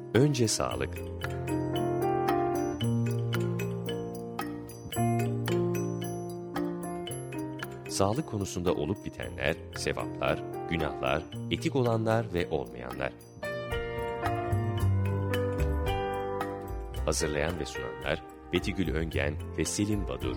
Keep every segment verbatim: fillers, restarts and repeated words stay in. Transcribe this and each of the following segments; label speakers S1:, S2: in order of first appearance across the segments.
S1: Önce sağlık. Sağlık konusunda olup bitenler, sevaplar, günahlar, etik olanlar ve olmayanlar. Hazırlayan ve sunanlar Betigül Öngen ve Selim Badur.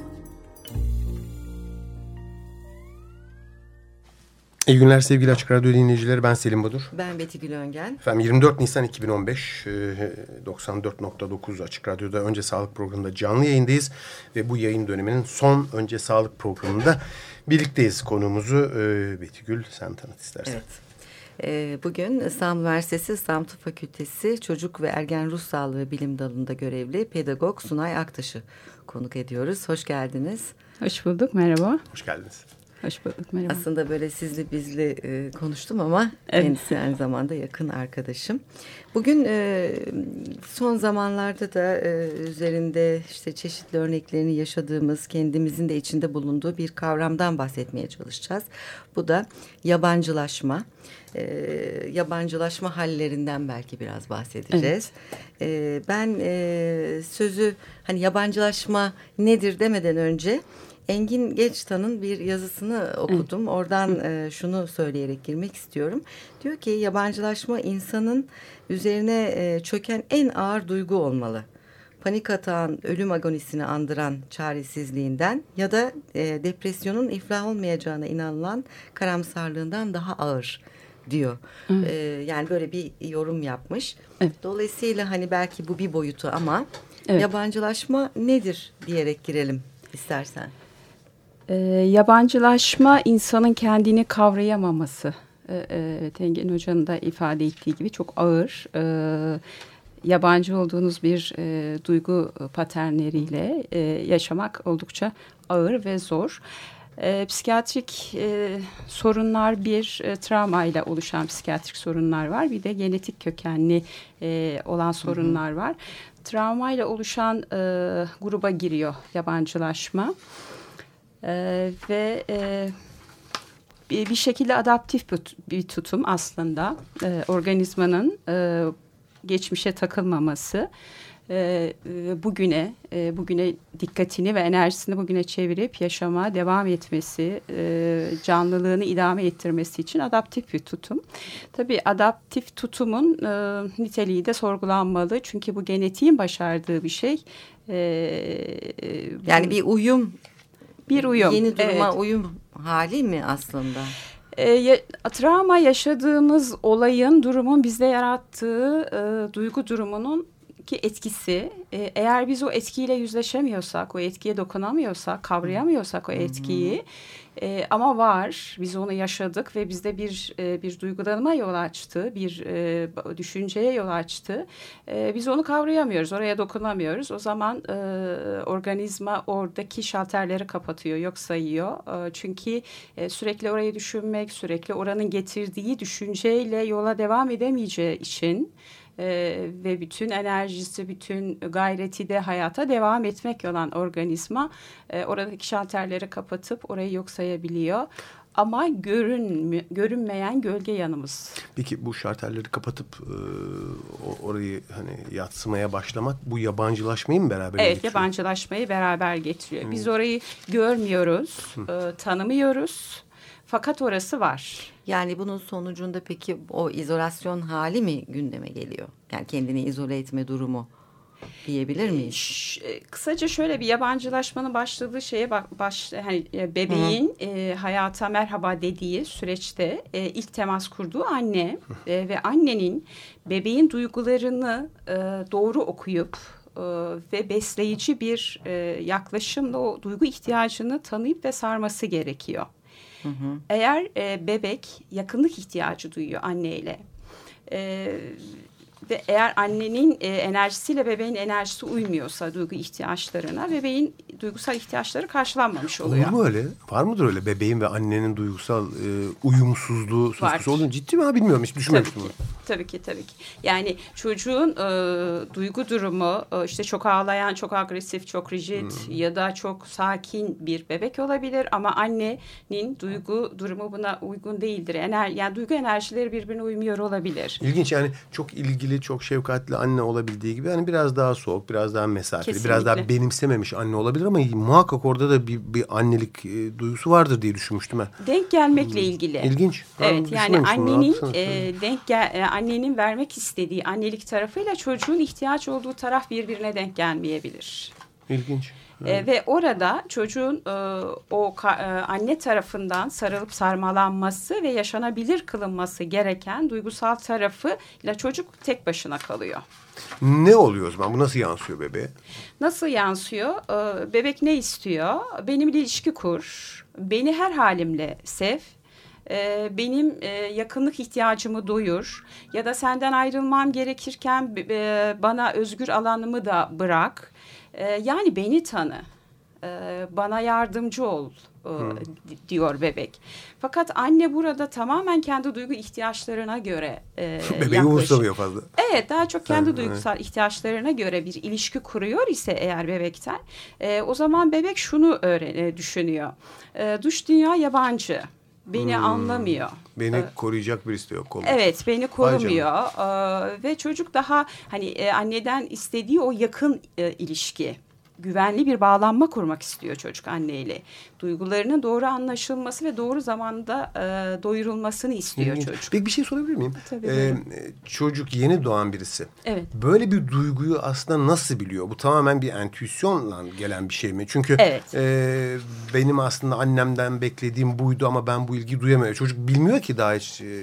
S2: İyi günler sevgili Açık Radyo dinleyicileri, ben Selim Badur.
S3: Ben Betigül Öngen.
S2: Efendim yirmi dört Nisan iki bin on beş, doksan dört nokta dokuz Açık Radyo'da Önce Sağlık programında canlı yayındayız. Ve bu yayın döneminin son Önce Sağlık programında birlikteyiz. Konuğumuzu Betigül, sen tanıt istersen.
S3: Evet. Bugün İstanbul Üniversitesi İstanbul Tıp Fakültesi Çocuk ve Ergen Ruh Sağlığı Bilim Dalı'nda görevli pedagog Sunay Aktaş'ı konuk ediyoruz. Hoş geldiniz.
S4: Hoş bulduk, merhaba.
S2: Hoş geldiniz.
S4: Hoş bulduk, merhaba.
S3: Aslında böyle sizli bizli e, konuştum ama evet. Kendisi aynı zamanda yakın arkadaşım. Bugün e, son zamanlarda da e, üzerinde işte çeşitli örneklerini yaşadığımız, kendimizin de içinde bulunduğu bir kavramdan bahsetmeye çalışacağız. Bu da yabancılaşma. E, yabancılaşma hallerinden belki biraz bahsedeceğiz. Evet. E, ben e, sözü hani yabancılaşma nedir demeden önce Engin Geçtan'ın bir yazısını okudum. Evet. Oradan e, şunu söyleyerek girmek istiyorum. Diyor ki yabancılaşma insanın üzerine e, çöken en ağır duygu olmalı. Panik atağın ölüm agonisini andıran çaresizliğinden ya da e, depresyonun iflah olmayacağına inanılan karamsarlığından daha ağır diyor. Evet. E, yani böyle bir yorum yapmış. Evet. Dolayısıyla hani belki bu bir boyutu ama evet. Yabancılaşma nedir diyerek girelim istersen.
S4: E, yabancılaşma insanın kendini kavrayamaması. E, evet, Engin Hoca'nın da ifade ettiği gibi çok ağır. E, yabancı olduğunuz bir e, duygu paternleriyle e, yaşamak oldukça ağır ve zor. E, psikiyatrik e, sorunlar bir e, travmayla oluşan psikiyatrik sorunlar var. Bir de genetik kökenli e, olan sorunlar var. Travmayla oluşan e, gruba giriyor yabancılaşma. Ee, ve e, bir, bir şekilde adaptif bir tutum aslında ee, organizmanın e, geçmişe takılmaması, e, e, bugüne e, bugüne dikkatini ve enerjisini bugüne çevirip yaşamaya devam etmesi, e, canlılığını idame ettirmesi için adaptif bir tutum. Tabii adaptif tutumun e, niteliği de sorgulanmalı çünkü bu genetiğin başardığı bir şey. E,
S3: yani bir uyum.
S4: Bir uyum.
S3: Yeni duruma
S4: evet.
S3: Uyum hali mi aslında?
S4: E, ya, travma yaşadığımız olayın, durumun bizde yarattığı e, duygu durumunun ki etkisi. E, eğer biz o etkiyle yüzleşemiyorsak, o etkiye dokunamıyorsak, kavrayamıyorsak o etkiyi e, ama var, biz onu yaşadık ve bizde bir e, bir duygulanma yol açtı, bir e, düşünceye yol açtı. E, biz onu kavrayamıyoruz, oraya dokunamıyoruz. O zaman e, organizma oradaki şalterleri kapatıyor, yok sayıyor. E, çünkü e, sürekli orayı düşünmek, sürekli oranın getirdiği düşünceyle yola devam edemeyeceği için Ee, ve bütün enerjisi, bütün gayreti de hayata devam etmek olan organizma e, oradaki şalterleri kapatıp orayı yok sayabiliyor. Ama görün, görünmeyen gölge yanımız.
S2: Peki bu şalterleri kapatıp e, orayı hani yadsımaya başlamak bu yabancılaşmayı mı beraber
S4: evet,
S2: getiriyor?
S4: Yabancılaşmayı beraber getiriyor.
S2: Hmm.
S4: Biz orayı görmüyoruz, e, tanımıyoruz. Fakat orası var.
S3: Yani bunun sonucunda peki o izolasyon hali mi gündeme geliyor? Yani kendini izole etme durumu diyebilir miyiz?
S4: Ee, kısaca şöyle bir yabancılaşmanın başladığı şeye bak, baş, hani bebeğin e, hayata merhaba dediği süreçte e, ilk temas kurduğu anne e, ve annenin bebeğin duygularını e, doğru okuyup e, ve besleyici bir e, yaklaşımla o duygu ihtiyacını tanıyıp ve sarması gerekiyor. Hı hı. Eğer e, bebek yakınlık ihtiyacı duyuyor anneyle e, ve eğer annenin e, enerjisiyle bebeğin enerjisi uymuyorsa duygu ihtiyaçlarına, bebeğin duygusal ihtiyaçları karşılanmamış oluyor.
S2: Olur mu öyle? Var mıdır öyle bebeğin ve annenin duygusal e, uyumsuzluğu söz konusu olduğunu ciddi mi? Ha, bilmiyorum, hiç düşünmemiştim.
S4: Tabii ki. tabii ki, tabii ki. Yani çocuğun e, duygu durumu e, işte çok ağlayan, çok agresif, çok rigid hmm. ya da çok sakin bir bebek olabilir ama annenin duygu durumu buna uygun değildir. Ener, yani duygu enerjileri birbirine uymuyor olabilir.
S2: İlginç, yani çok ilgili, çok şefkatli anne olabildiği gibi hani biraz daha soğuk, biraz daha mesafeli, kesinlikle. Biraz daha benimsememiş anne olabilir ama muhakkak orada da bir, bir annelik e, duygusu vardır diye düşünmüştüm ben.
S4: Denk gelmekle ilgili.
S2: İlginç.
S4: Evet, yani annenin e, denk gel, e, annenin vermek istediği annelik tarafıyla çocuğun ihtiyaç olduğu taraf birbirine denk gelmeyebilir.
S2: İlginç.
S4: E, ve orada çocuğun e, o ka, e, anne tarafından sarılıp sarmalanması ve yaşanabilir kılınması gereken duygusal tarafıyla çocuk tek başına kalıyor.
S2: Ne oluyor o zaman? Bu nasıl yansıyor bebeğe?
S4: Nasıl yansıyor? E, bebek ne istiyor? Benimle ilişki kur. Beni her halimle sev. Benim yakınlık ihtiyacımı doyur ya da senden ayrılmam gerekirken bana özgür alanımı da bırak. Yani beni tanı, bana yardımcı ol hmm. diyor bebek. Fakat anne burada tamamen kendi duygu ihtiyaçlarına göre
S2: bebeği umursamıyor fazla.
S4: Evet, daha çok kendi duygusal evet. ihtiyaçlarına göre bir ilişki kuruyor ise eğer bebekten, o zaman bebek şunu öğren düşünüyor. Dış dünya yabancı. Beni hmm. anlamıyor.
S2: Beni ee, koruyacak birisi de yok. Kolum.
S4: Evet, beni korumuyor. Ee, ve çocuk daha hani e, anneden istediği o yakın e, ilişki, güvenli bir bağlanma kurmak istiyor çocuk anneyle. Duygularının doğru anlaşılması ve doğru zamanda e, doyurulmasını istiyor hmm. çocuk.
S2: Peki bir şey sorabilir miyim?
S4: Tabii.
S2: Ee, çocuk yeni doğan birisi.
S4: Evet.
S2: Böyle bir duyguyu aslında nasıl biliyor? Bu tamamen bir entüisyonla gelen bir şey mi? Çünkü
S4: evet.
S2: e, benim aslında annemden beklediğim buydu ama ben bu ilgiyi duyamıyorum. Çocuk bilmiyor ki daha hiç. E,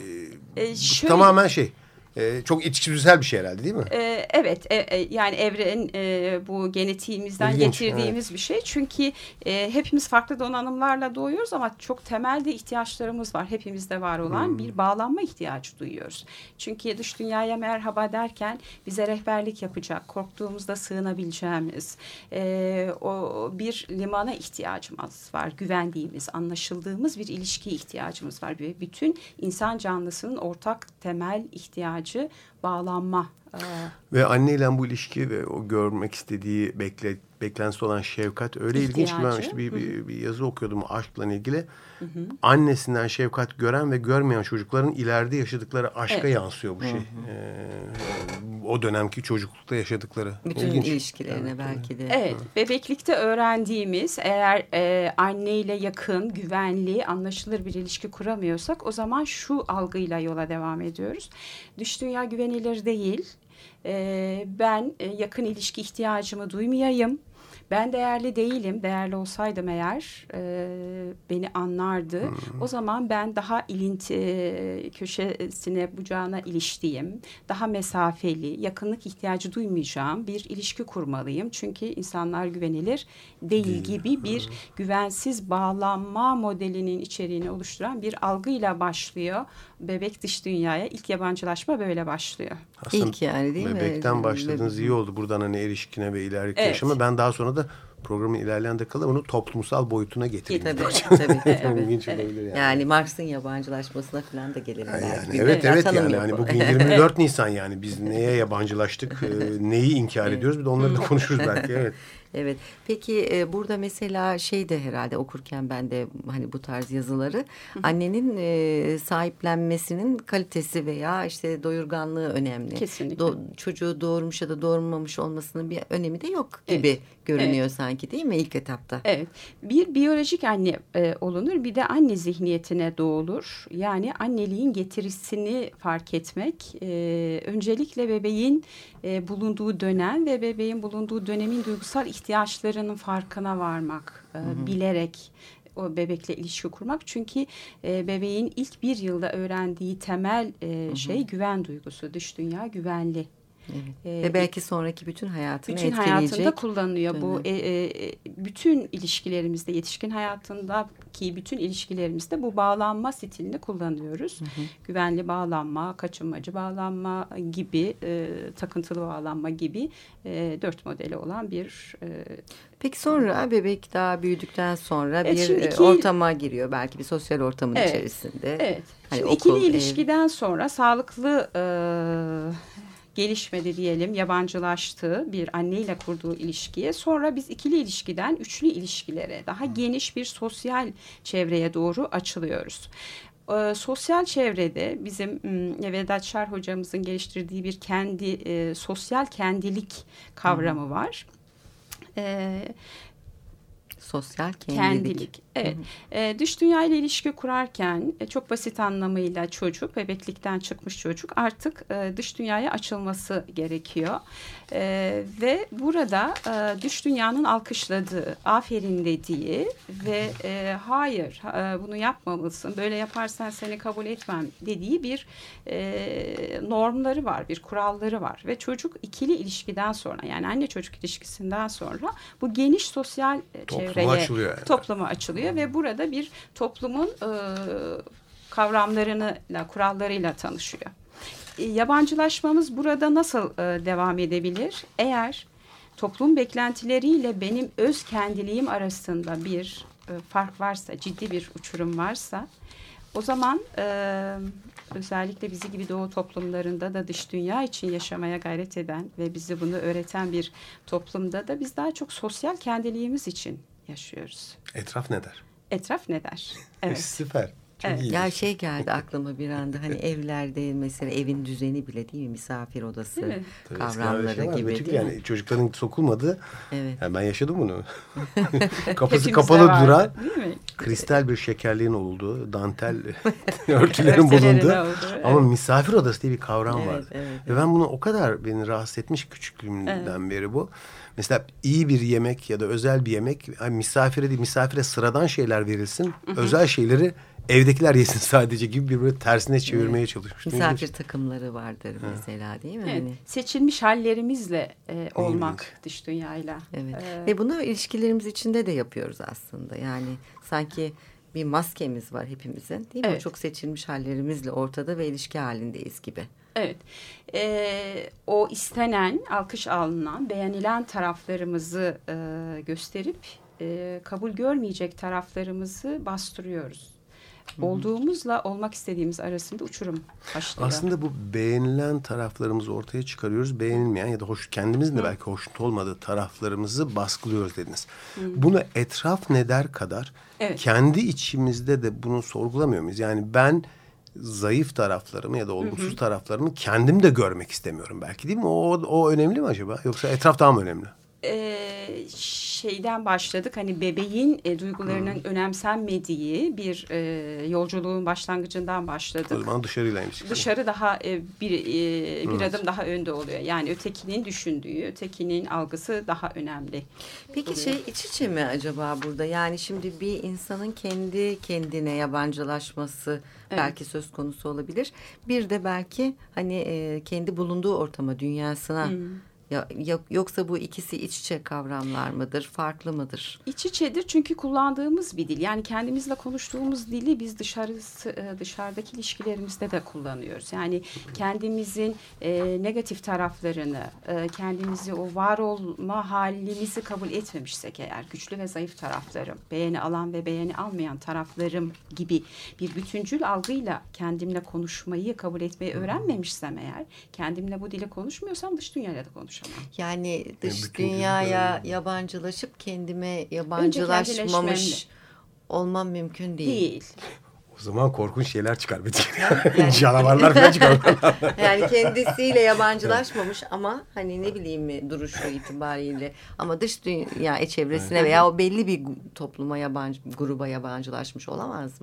S2: e, şöyle... Tamamen şey. Ee, çok içgüdüsel bir şey herhalde, değil mi?
S4: Ee, evet, e, e, yani evren e, bu genetiğimizden İlginç, getirdiğimiz evet. bir şey. Çünkü e, hepimiz farklı donanımlarla doğuyoruz ama çok temelde ihtiyaçlarımız var. Hepimizde var olan hmm. bir bağlanma ihtiyacı duyuyoruz. Çünkü dış dünyaya merhaba derken bize rehberlik yapacak, korktuğumuzda sığınabileceğimiz e, o bir limana ihtiyacımız var. Güvendiğimiz, anlaşıldığımız bir ilişkiye ihtiyacımız var. Ve bütün insan canlısının ortak temel ihtiyacı bağlanma.
S2: Ve anneyle bu ilişki ve o görmek istediği bekle, beklentisi olan şefkat öyle İhtiyacı. ilginç ki ben işte bir, bir, bir yazı okuyordum aşkla ilgili. Hı hı. Annesinden şefkat gören ve görmeyen çocukların ileride yaşadıkları aşka evet. yansıyor bu şey. Hı hı. Ee, o dönemki çocuklukta yaşadıkları.
S3: Bütün
S2: İlginç.
S3: ilişkilerine evet. belki de.
S4: Evet. Hı. Bebeklikte öğrendiğimiz eğer e, anneyle yakın, güvenli, anlaşılır bir ilişki kuramıyorsak o zaman şu algıyla yola devam ediyoruz. Dış dünya güvenilir değil. E, ben e, yakın ilişki ihtiyacımı duymayayım. Ben değerli değilim. Değerli olsaydım eğer e, beni anlardı. Hmm. O zaman ben daha ilinti e, köşesine bucağına iliştiğim, daha mesafeli, yakınlık ihtiyacı duymayacağım bir ilişki kurmalıyım. Çünkü insanlar güvenilir değil, değil. gibi bir hmm. güvensiz bağlanma modelinin içeriğini oluşturan bir algıyla başlıyor. Bebek dış dünyaya ilk yabancılaşma böyle başlıyor.
S2: Aslında
S3: İlk yani değil
S2: bebekten mi? Bebekten başladığınız Bebek. iyi oldu. Buradan hani erişkine ve ileriki evet. yaşama. Ben daha sonra da programın ilerleyen dakikalarında bunu toplumsal boyutuna getireyim.
S3: Tabii, tabii. evet,
S2: İlginç
S3: evet.
S2: olabilir yani.
S3: Yani Marx'ın yabancılaşmasına falan da gelelim.
S2: Yani, yani, evet evet yani. yani bugün yirmi dört Nisan yani. Biz neye yabancılaştık, neyi inkar ediyoruz? Bir de onları da konuşuruz belki. Evet.
S3: Evet. Peki e, burada mesela şey de herhalde okurken ben de hani bu tarz yazıları Hı-hı. annenin e, sahiplenmesinin kalitesi veya işte doyurganlığı önemli.
S4: Kesinlikle.
S3: Do- çocuğu doğurmuş ya da doğurmamış olmasının bir önemi de yok gibi evet. görünüyor evet. sanki değil mi ilk etapta?
S4: Evet. Bir biyolojik anne e, olunur, bir de anne zihniyetine doğulur. Yani anneliğin getirisini fark etmek, e, öncelikle bebeğin e, bulunduğu dönem ve bebeğin bulunduğu dönemin duygusal ihtiyaçlarının farkına varmak, e, bilerek o bebekle ilişki kurmak. Çünkü e, bebeğin ilk bir yılda öğrendiği temel e, şey güven duygusu. Dış dünya güvenli.
S3: Evet. Ee, Ve belki sonraki bütün hayatını
S4: bütün
S3: etkileyecek.
S4: hayatında kullanılıyor. Evet. Bu e, e, bütün ilişkilerimizde, yetişkin hayatındaki bütün ilişkilerimizde bu bağlanma stilini kullanıyoruz. Hı hı. Güvenli bağlanma, kaçınmacı bağlanma gibi, e, takıntılı bağlanma gibi e, dört modeli olan bir... E,
S3: Peki sonra bebek daha büyüdükten sonra
S4: evet,
S3: bir
S4: iki,
S3: ortama giriyor. Belki bir sosyal ortamın
S4: evet,
S3: içerisinde.
S4: Evet.
S3: Hani
S4: Şimdi
S3: okul,
S4: ikili
S3: ev...
S4: ilişkiden sonra sağlıklı e, gelişmedi diyelim, yabancılaştığı bir anneyle kurduğu ilişkiye, sonra biz ikili ilişkiden üçlü ilişkilere, daha geniş bir sosyal çevreye doğru açılıyoruz. E, sosyal çevrede bizim e, Vedat Şar hocamızın geliştirdiği bir kendi e, sosyal kendilik kavramı hmm. var. Evet.
S3: Sosyal kendilik.
S4: Kendilik. Evet. E, dış dünya ile ilişki kurarken e, çok basit anlamıyla çocuk, bebeklikten çıkmış çocuk artık e, dış dünyaya açılması gerekiyor. E, ve burada e, dış dünyanın alkışladığı, aferin dediği ve e, hayır e, bunu yapmamalısın, böyle yaparsan seni kabul etmem dediği bir e, normları var, bir kuralları var. Ve çocuk ikili ilişkiden sonra, yani anne çocuk ilişkisinden sonra bu geniş sosyal
S2: topluma
S4: çevreye,
S2: açılıyor yani. topluma
S4: açılıyor ve burada bir toplumun e, kavramlarıyla, kurallarıyla tanışıyor. E, yabancılaşmamız burada nasıl e, devam edebilir? Eğer toplum beklentileriyle benim öz kendiliğim arasında bir e, fark varsa, ciddi bir uçurum varsa, o zaman e, özellikle bizi gibi doğu toplumlarında da dış dünya için yaşamaya gayret eden ve bizi bunu öğreten bir toplumda da biz daha çok sosyal kendiliğimiz için yaşıyoruz.
S2: Etraf ne der?
S4: Etraf ne der? Evet.
S2: Süper. Çok
S3: evet. Ya şey geldi aklıma bir anda, hani evlerde mesela evin düzeni bile değil mi, misafir odası
S4: değil
S3: kavramları şey gibi.
S2: Çünkü yani mi? Çocukların sokulmadığı, evet. Yani ben yaşadım bunu. Kapısı kapalı duran, kristal bir şekerliğin olduğu, dantel örtülerin bulunduğu evet. Ama misafir odası diye bir kavram evet, vardı. Evet, evet. Ve ben bunu o kadar beni rahatsız etmiş küçüklüğümden evet. beri bu. Mesela iyi bir yemek ya da özel bir yemek, yani misafire değil, misafire sıradan şeyler verilsin, hı hı. özel şeyleri evdekiler yesin sadece gibi bir böyle tersine çevirmeye evet. çalışmıştım.
S3: Misafir takımları vardır ha. mesela, değil mi?
S4: Evet.
S3: Hani?
S4: Seçilmiş hallerimizle e, olmak evet. dış dünyayla.
S3: Evet. Ee, Ve bunu ilişkilerimiz içinde de yapıyoruz aslında. Yani sanki bir maskemiz var hepimizin, değil mi? Evet. O çok seçilmiş hallerimizle ortada ve ilişki halindeyiz gibi.
S4: Evet, ee, o istenen, alkış alınan, beğenilen taraflarımızı e, gösterip e, kabul görmeyecek taraflarımızı bastırıyoruz. Hı-hı. Olduğumuzla olmak istediğimiz arasında uçurum başlıyor.
S2: Aslında bu beğenilen taraflarımızı ortaya çıkarıyoruz. Beğenilmeyen ya da hoş, kendimizin de belki hoşnut olmadığı taraflarımızı baskılıyoruz dediniz. Hı-hı. Bunu etraf ne der kadar evet. kendi içimizde de bunu sorgulamıyor muyuz? Yani ben zayıf taraflarımı ya da olumsuz hı hı. taraflarımı kendim de görmek istemiyorum belki, değil mi? O, o önemli mi acaba? Yoksa etraf daha mı önemli?
S4: Ee, şeyden başladık, hani bebeğin e, duygularının hmm. önemsenmediği bir e, yolculuğun başlangıcından başladık.
S2: O zaman dışarıyla ilişkili.
S4: Dışarı daha e, bir e, bir hmm. adım daha önde oluyor. Yani ötekinin düşündüğü, ötekinin algısı daha önemli.
S3: Peki oluyor. Şey iç içe mi acaba burada? Yani şimdi bir insanın kendi kendine yabancılaşması evet. belki söz konusu olabilir. Bir de belki hani e, kendi bulunduğu ortama, dünyasına hmm. Ya, yoksa bu ikisi iç içe kavramlar mıdır, farklı mıdır?
S4: İç içedir çünkü kullandığımız bir dil. Yani kendimizle konuştuğumuz dili biz dışarısı, dışarıdaki ilişkilerimizde de kullanıyoruz. Yani kendimizin e, negatif taraflarını, e, kendimizi o var olma halimizi kabul etmemişsek eğer, güçlü ve zayıf taraflarım, beğeni alan ve beğeni almayan taraflarım gibi bir bütüncül algıyla kendimle konuşmayı kabul etmeyi öğrenmemişsem eğer, kendimle bu dili konuşmuyorsam dış dünyayla da konuşamam.
S3: Yani dış yani dünyaya yabancılaşıp kendime yabancılaşmamış olmam mümkün değil.
S4: Değil.
S2: O zaman korkunç şeyler çıkar. Yani, Canavarlar falan çıkar.
S3: Yani kendisiyle yabancılaşmamış ama hani ne bileyim mi duruşu itibariyle ama dış dünya çevresine evet. veya o belli bir topluma yabancı, gruba yabancılaşmış olamaz mı?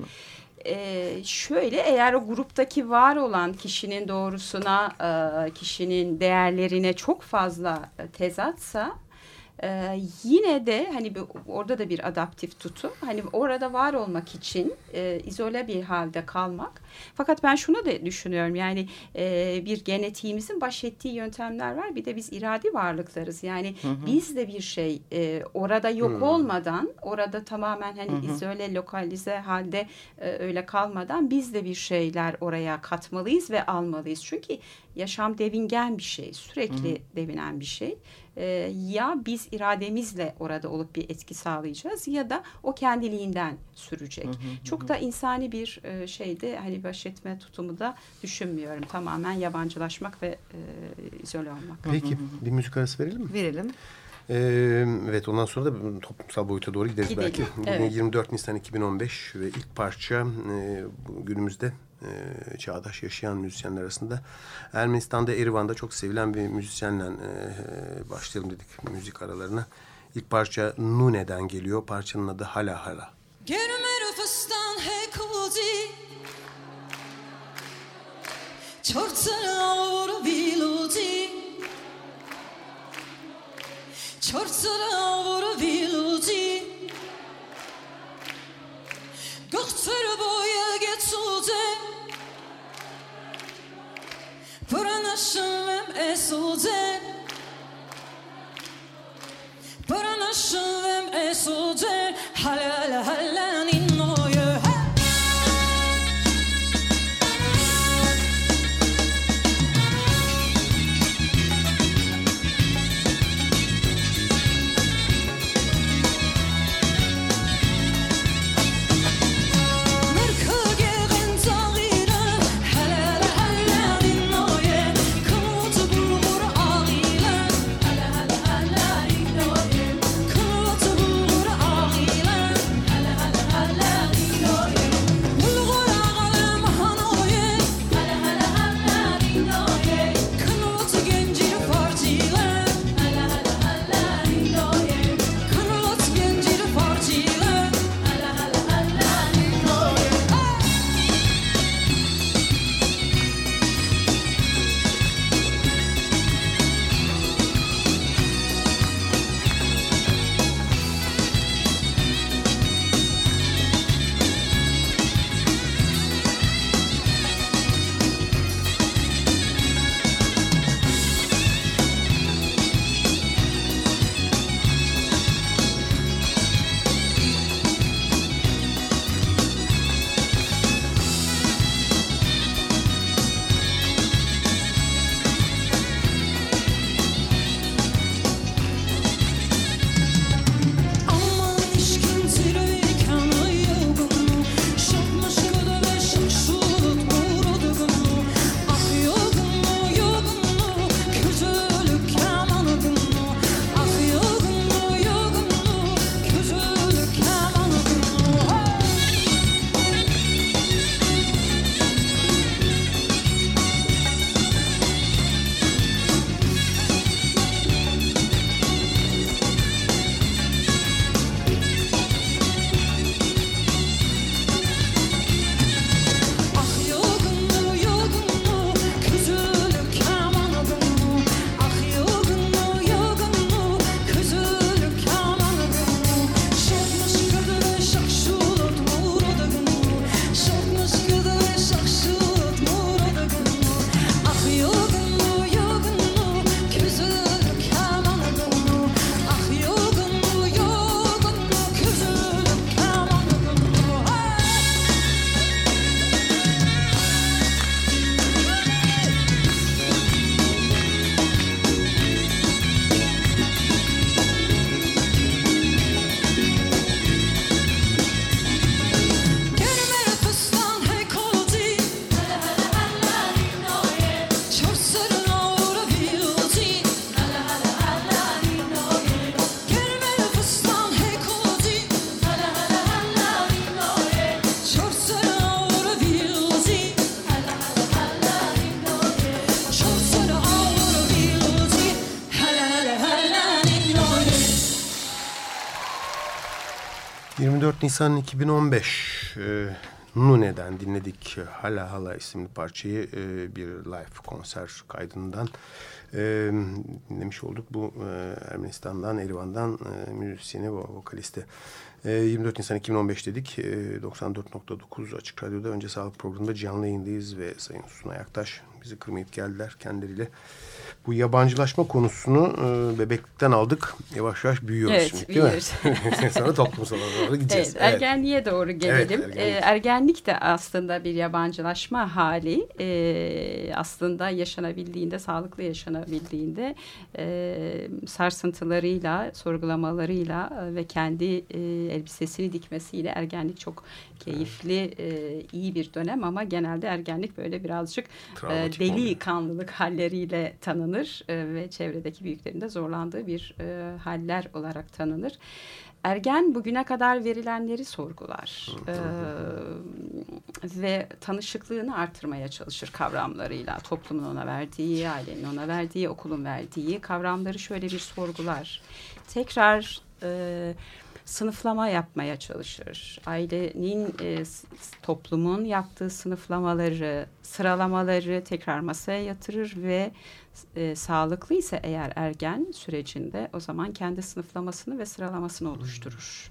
S4: Ee, şöyle, eğer o gruptaki var olan kişinin doğrusuna, e, kişinin değerlerine çok fazla tezatsa Ee, yine de hani bir, orada da bir adaptif tutum. Hani orada var olmak için e, izole bir halde kalmak. Fakat ben şunu da düşünüyorum. Yani e, bir genetiğimizin baş ettiği yöntemler var. Bir de biz iradi varlıklarız. Yani hı hı. biz de bir şey e, orada yok hı. olmadan, orada tamamen hani hı hı. izole, lokalize halde e, öyle kalmadan biz de bir şeyler oraya katmalıyız ve almalıyız. Çünkü yaşam devingen bir şey. Sürekli hı. devinen bir şey. Ee, ya biz irademizle orada olup bir etki sağlayacağız ya da o kendiliğinden sürecek. Hı hı, Çok hı. da insani bir e, şeyde hani baş etme tutumu da düşünmüyorum. Tamamen yabancılaşmak ve e, izole olmak.
S2: Peki, hı hı. bir müzik arası verelim mi?
S3: Verelim.
S2: Ee, evet, ondan sonra da toplumsal boyuta doğru gideriz Gidelim. belki. Bugün evet. yirmi dört Nisan iki bin on beş ve ilk parça e, günümüzde e, çağdaş yaşayan müzisyenler arasında Ermenistan'da, Erivan'da çok sevilen bir müzisyenle e, başlayalım dedik müzik aralarına. İlk parça Nune'den geliyor. Parçanın adı Hala Hala.
S5: Չորսը որվիլուծի Գողցերը բոյը գեցուծ է Պրանաշում եմ էսուծ է Պրանաշում եմ էսուծ է Հալալա հալանին նոյը
S2: yirmi dört Nisan iki bin on beş e, Nune'den dinledik Hala Hala isimli parçayı e, bir live konser kaydından e, dinlemiş olduk. Bu e, Ermenistan'dan, Erivan'dan e, müzisyeni, vokalisti. E, yirmi dört Nisan iki bin on beş dedik. E, doksan dört nokta dokuz Açık Radyo'da Önce Sağlık programında canlı yayındayız ve Sayın Sunay Aktaş bizi kırmayıp geldiler kendileriyle. Bu yabancılaşma konusunu e, bebeklikten aldık. Yavaş yavaş büyüyoruz
S4: evet,
S2: şimdi değil
S4: büyüyoruz.
S2: mi? Sonra toplumsal doğru gideceğiz.
S4: Evet, ergenliğe evet. doğru gelelim. Evet, ergenlik. Ee, ergenlik de aslında bir yabancılaşma hali. Ee, aslında yaşanabildiğinde, sağlıklı yaşanabildiğinde e, sarsıntılarıyla, sorgulamalarıyla ve kendi e, elbisesini dikmesiyle ergenlik çok keyifli, e, iyi bir dönem ama genelde ergenlik böyle birazcık e, deli kanlılık halleriyle tanınır e, ve çevredeki büyüklerin de zorlandığı bir e, haller olarak tanınır. Ergen bugüne kadar verilenleri sorgular e, ve tanışıklığını artırmaya çalışır kavramlarıyla. Toplumun ona verdiği, ailenin ona verdiği, okulun verdiği kavramları şöyle bir sorgular. Tekrar e, sınıflama yapmaya çalışır. Ailenin, e, toplumun yaptığı sınıflamaları, sıralamaları tekrar masaya yatırır ve e, sağlıklıysa eğer ergen sürecinde o zaman kendi sınıflamasını ve sıralamasını oluşturur.